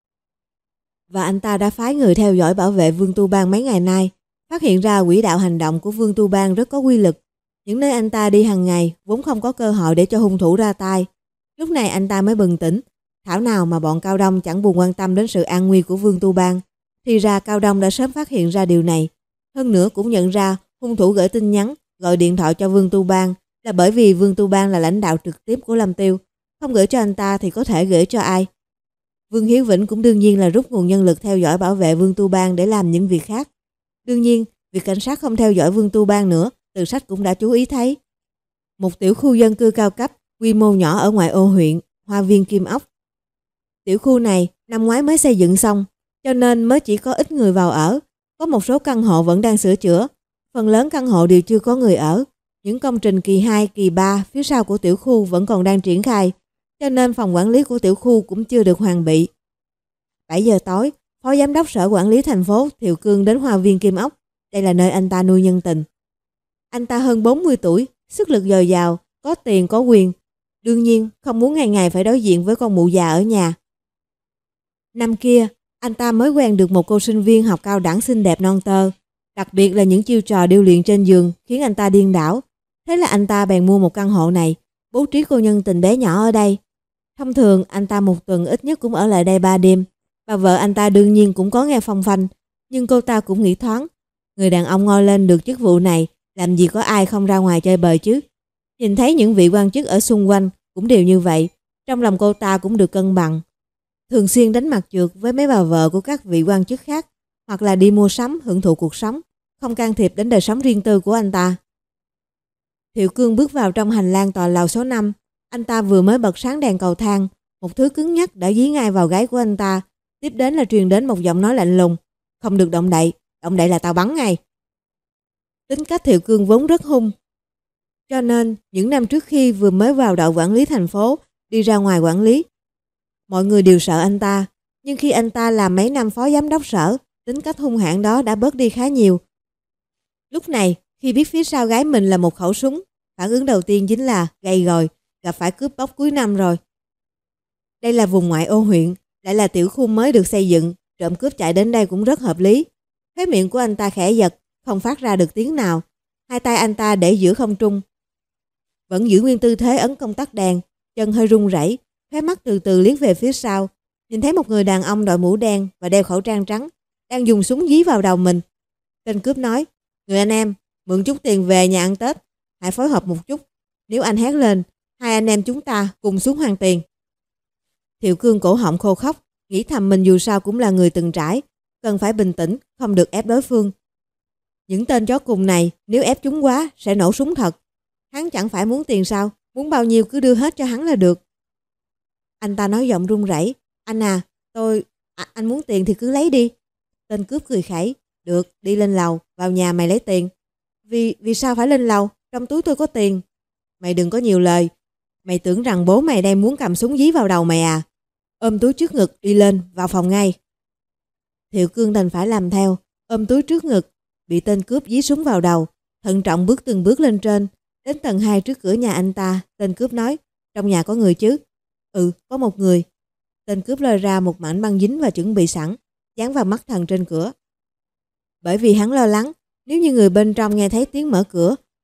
Và anh ta đã phái người theo dõi bảo vệ Vương Tu Bang mấy ngày nay, phát hiện ra quỹ đạo hành động của Vương Tu Bang rất có quy lực. Những nơi anh ta đi hàng ngày vốn không có cơ hội để cho hung thủ ra tay. Lúc này anh ta mới bừng tỉnh, thảo nào mà bọn Cao Đông chẳng buồn quan tâm đến sự an nguy của Vương Tu Bang. Thì ra Cao Đông đã sớm phát hiện ra điều này. Hơn nữa cũng nhận ra hung thủ gửi tin nhắn, gọi điện thoại cho Vương Tu Bang là bởi vì Vương Tu Bang là lãnh đạo trực tiếp của Lâm Tiêu. Không gửi cho anh ta thì có thể gửi cho ai? Vương Hiếu Vĩnh cũng đương nhiên là rút nguồn nhân lực theo dõi bảo vệ Vương Tu Bang để làm những việc khác. Đương nhiên, việc cảnh sát không theo dõi Vương Tu Bang nữa, từ sách cũng đã chú ý thấy. Một tiểu khu dân cư cao cấp, quy mô nhỏ ở ngoại ô huyện, Hoa Viên Kim Ốc. Tiểu khu này năm ngoái mới xây dựng xong, cho nên mới chỉ có ít người vào ở. Có một số căn hộ vẫn đang sửa chữa, phần lớn căn hộ đều chưa có người ở. Những công trình kỳ hai, kỳ ba phía sau của tiểu khu vẫn còn đang triển khai, cho nên phòng quản lý của tiểu khu cũng chưa được hoàn bị. bảy giờ tối, Phó Giám đốc Sở Quản lý thành phố Thiệu Cương đến Hoa Viên Kim Ốc. Đây là nơi anh ta nuôi nhân tình. Anh ta hơn bốn mươi tuổi, sức lực dồi dào, có tiền có quyền. Đương nhiên không muốn ngày ngày phải đối diện với con mụ già ở nhà. Năm kia, anh ta mới quen được một cô sinh viên học cao đẳng xinh đẹp non tơ. Đặc biệt là những chiêu trò điêu luyện trên giường khiến anh ta điên đảo. Thế là anh ta bèn mua một căn hộ này, bố trí cô nhân tình bé nhỏ ở đây. Thông thường anh ta một tuần ít nhất cũng ở lại đây ba đêm. Và vợ anh ta đương nhiên cũng có nghe phong phanh, nhưng cô ta cũng nghĩ thoáng. Người đàn ông ngồi lên được chức vụ này, làm gì có ai không ra ngoài chơi bời chứ. Nhìn thấy những vị quan chức ở xung quanh cũng đều như vậy, trong lòng cô ta cũng được cân bằng. Thường xuyên đánh mặt trượt với mấy bà vợ của các vị quan chức khác, hoặc là đi mua sắm hưởng thụ cuộc sống, không can thiệp đến đời sống riêng tư của anh ta. Thiệu Cương bước vào trong hành lang tòa lầu số năm. Anh ta vừa mới bật sáng đèn cầu thang, một thứ cứng nhắc đã dí ngay vào gáy của anh ta. Tiếp đến là truyền đến một giọng nói lạnh lùng: "Không được động đậy, động đậy là tao bắn ngay." Tính cách Thiệu Cương vốn rất hung, cho nên những năm trước khi vừa mới vào đội quản lý thành phố, đi ra ngoài quản lý, mọi người đều sợ anh ta. Nhưng khi anh ta làm mấy năm phó giám đốc sở, tính cách hung hãn đó đã bớt đi khá nhiều. Lúc này, khi biết phía sau gái mình là một khẩu súng, phản ứng đầu tiên chính là gay rồi, gặp phải cướp bóc cuối năm rồi. Đây là vùng ngoại ô huyện, lại là tiểu khu mới được xây dựng, trộm cướp chạy đến đây cũng rất hợp lý. Khóe miệng của anh ta khẽ giật, không phát ra được tiếng nào. Hai tay anh ta để giữa không trung, vẫn giữ nguyên tư thế ấn công tắc đèn, chân hơi run rẩy, khóe mắt từ từ liếc về phía sau, nhìn thấy một người đàn ông đội mũ đen và đeo khẩu trang trắng đang dùng súng dí vào đầu mình. Tên cướp nói: "Người anh em, mượn chút tiền về nhà ăn Tết, hãy phối hợp một chút. Nếu anh hét lên, hai anh em chúng ta cùng xuống hoàn tiền." Thiệu Cương cổ họng khô khóc, nghĩ thầm mình dù sao cũng là người từng trải, cần phải bình tĩnh, không được ép đối phương. Những tên chó cùng này nếu ép chúng quá sẽ nổ súng thật. Hắn chẳng phải muốn tiền sao, muốn bao nhiêu cứ đưa hết cho hắn là được. Anh ta nói giọng run rẩy: "Anh à, tôi... À, anh muốn tiền thì cứ lấy đi." Tên cướp cười khẩy: "Được, đi lên lầu, vào nhà mày lấy tiền." Vì vì sao phải lên lầu? Trong túi tôi có tiền." "Mày đừng có nhiều lời. Mày tưởng rằng bố mày đang muốn cầm súng dí vào đầu mày à?" Ôm túi trước ngực đi lên, vào phòng ngay. Thiệu Cương đành phải làm theo, ôm túi trước ngực, bị tên cướp dí súng vào đầu, thận trọng bước từng bước lên trên. Đến tầng hai trước cửa nhà anh ta, tên cướp nói: "Trong nhà có người chứ?" "Ừ, có một người." Tên cướp lôi ra một mảnh băng dính và chuẩn bị sẵn, dán vào mắt thần trên cửa. Bởi vì hắn lo lắng, nếu như người bên trong nghe thấy tiếng mở cửa,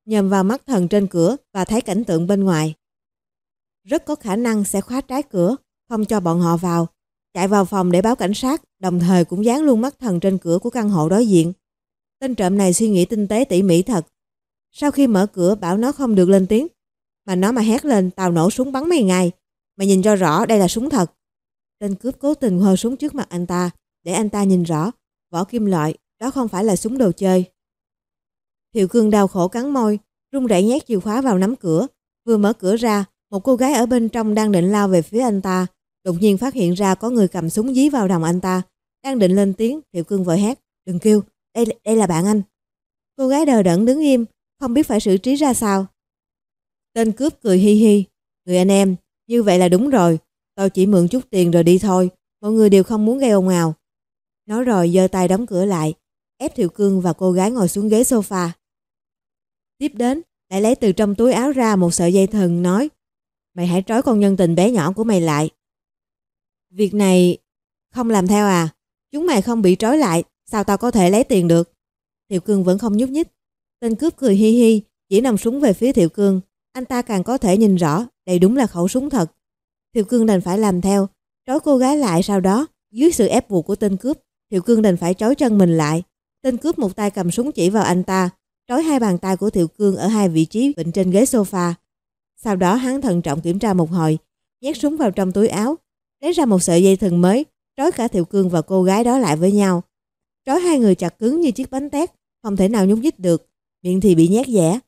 nhòm vào mắt thần trên cửa và thấy cảnh tượng bên ngoài. Rất có khả năng sẽ khóa trái cửa, không cho bọn họ vào, chạy vào phòng để báo cảnh sát, đồng thời cũng dán luôn mắt thần trên cửa của căn hộ đối diện. Tên trộm này suy nghĩ tinh tế tỉ mỉ thật. Sau khi mở cửa bảo nó không được lên tiếng, mà nó mà hét lên tao nổ súng bắn mày ngay. Mày nhìn cho rõ đây là súng thật. Tên cướp cố tình hơ súng trước mặt anh ta để anh ta nhìn rõ, vỏ kim loại, đó không phải là súng đồ chơi. Thiệu Cương đau khổ cắn môi, run rẩy nhét chìa khóa vào nắm cửa. Vừa mở cửa ra, một cô gái ở bên trong đang định lao về phía anh ta, đột nhiên phát hiện ra có người cầm súng dí vào đầu anh ta. Đang định lên tiếng, Thiệu Cương vội hét, đừng kêu, đây, đây là bạn anh. Cô gái đờ đẫn đứng im, không biết phải xử trí ra sao. Tên cướp cười hi hi, người anh em, như vậy là đúng rồi, tôi chỉ mượn chút tiền rồi đi thôi, mọi người đều không muốn gây ồn ào. Nói rồi giơ tay đóng cửa lại, ép Thiệu Cương và cô gái ngồi xuống ghế sofa. Tiếp đến, lại lấy từ trong túi áo ra một sợi dây thừng nói, mày hãy trói con nhân tình bé nhỏ của mày lại. Việc này không làm theo à? Chúng mày không bị trói lại, sao tao có thể lấy tiền được? Thiệu Cương vẫn không nhúc nhích. Tên cướp cười hi hi, chỉ nòng súng về phía Thiệu Cương. Anh ta càng có thể nhìn rõ, đây đúng là khẩu súng thật. Thiệu Cương đành phải làm theo, trói cô gái lại. Sau đó, dưới sự ép buộc của tên cướp, Thiệu Cương đành phải trói chân mình lại. Tên cướp một tay cầm súng chỉ vào anh ta, trói hai bàn tay của Thiệu Cương ở hai vị trí vịn trên ghế sofa. Sau đó hắn thận trọng kiểm tra một hồi, nhét súng vào trong túi áo, lấy ra một sợi dây thừng mới, trói cả Thiệu Cương và cô gái đó lại với nhau. Trói hai người chặt cứng như chiếc bánh tét, không thể nào nhúc nhích được, miệng thì bị nhét dẻ.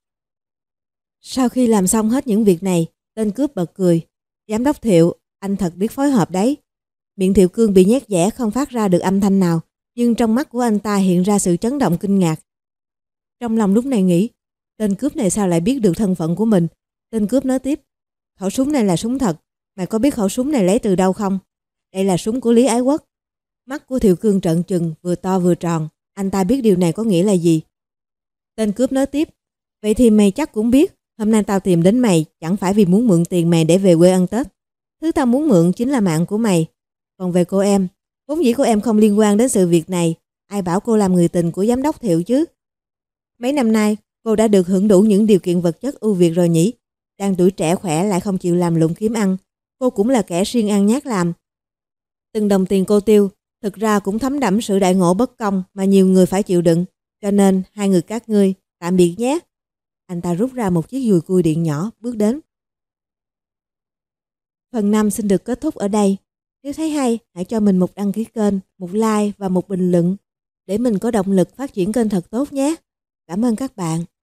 Sau khi làm xong hết những việc này, tên cướp bật cười. Giám đốc Thiệu, anh thật biết phối hợp đấy. Miệng Thiệu Cương bị nhét dẻ không phát ra được âm thanh nào, nhưng trong mắt của anh ta hiện ra sự chấn động kinh ngạc. Trong lòng lúc này nghĩ, tên cướp này sao lại biết được thân phận của mình. Tên cướp nói tiếp, khẩu súng này là súng thật, mày có biết khẩu súng này lấy từ đâu không? Đây là súng của Lý Ái Quốc. Mắt của Thiệu Cương trợn trừng, vừa to vừa tròn, anh ta biết điều này có nghĩa là gì. Tên cướp nói tiếp, vậy thì mày chắc cũng biết, hôm nay tao tìm đến mày chẳng phải vì muốn mượn tiền mày để về quê ăn Tết. Thứ tao muốn mượn chính là mạng của mày. Còn về cô em, vốn dĩ cô em không liên quan đến sự việc này, ai bảo cô làm người tình của giám đốc Thiệu chứ? Mấy năm nay, cô đã được hưởng đủ những điều kiện vật chất ưu việt rồi nhỉ? Đang tuổi trẻ khỏe lại không chịu làm lụng kiếm ăn, cô cũng là kẻ siêng ăn nhát làm. Từng đồng tiền cô tiêu, thực ra cũng thấm đẫm sự đại ngộ bất công mà nhiều người phải chịu đựng. Cho nên, hai người các ngươi, tạm biệt nhé. Anh ta rút ra một chiếc dùi cui điện nhỏ, bước đến. Phần năm xin được kết thúc ở đây. Nếu thấy hay, hãy cho mình một đăng ký kênh, một like và một bình luận để mình có động lực phát triển kênh thật tốt nhé. Cảm ơn các bạn.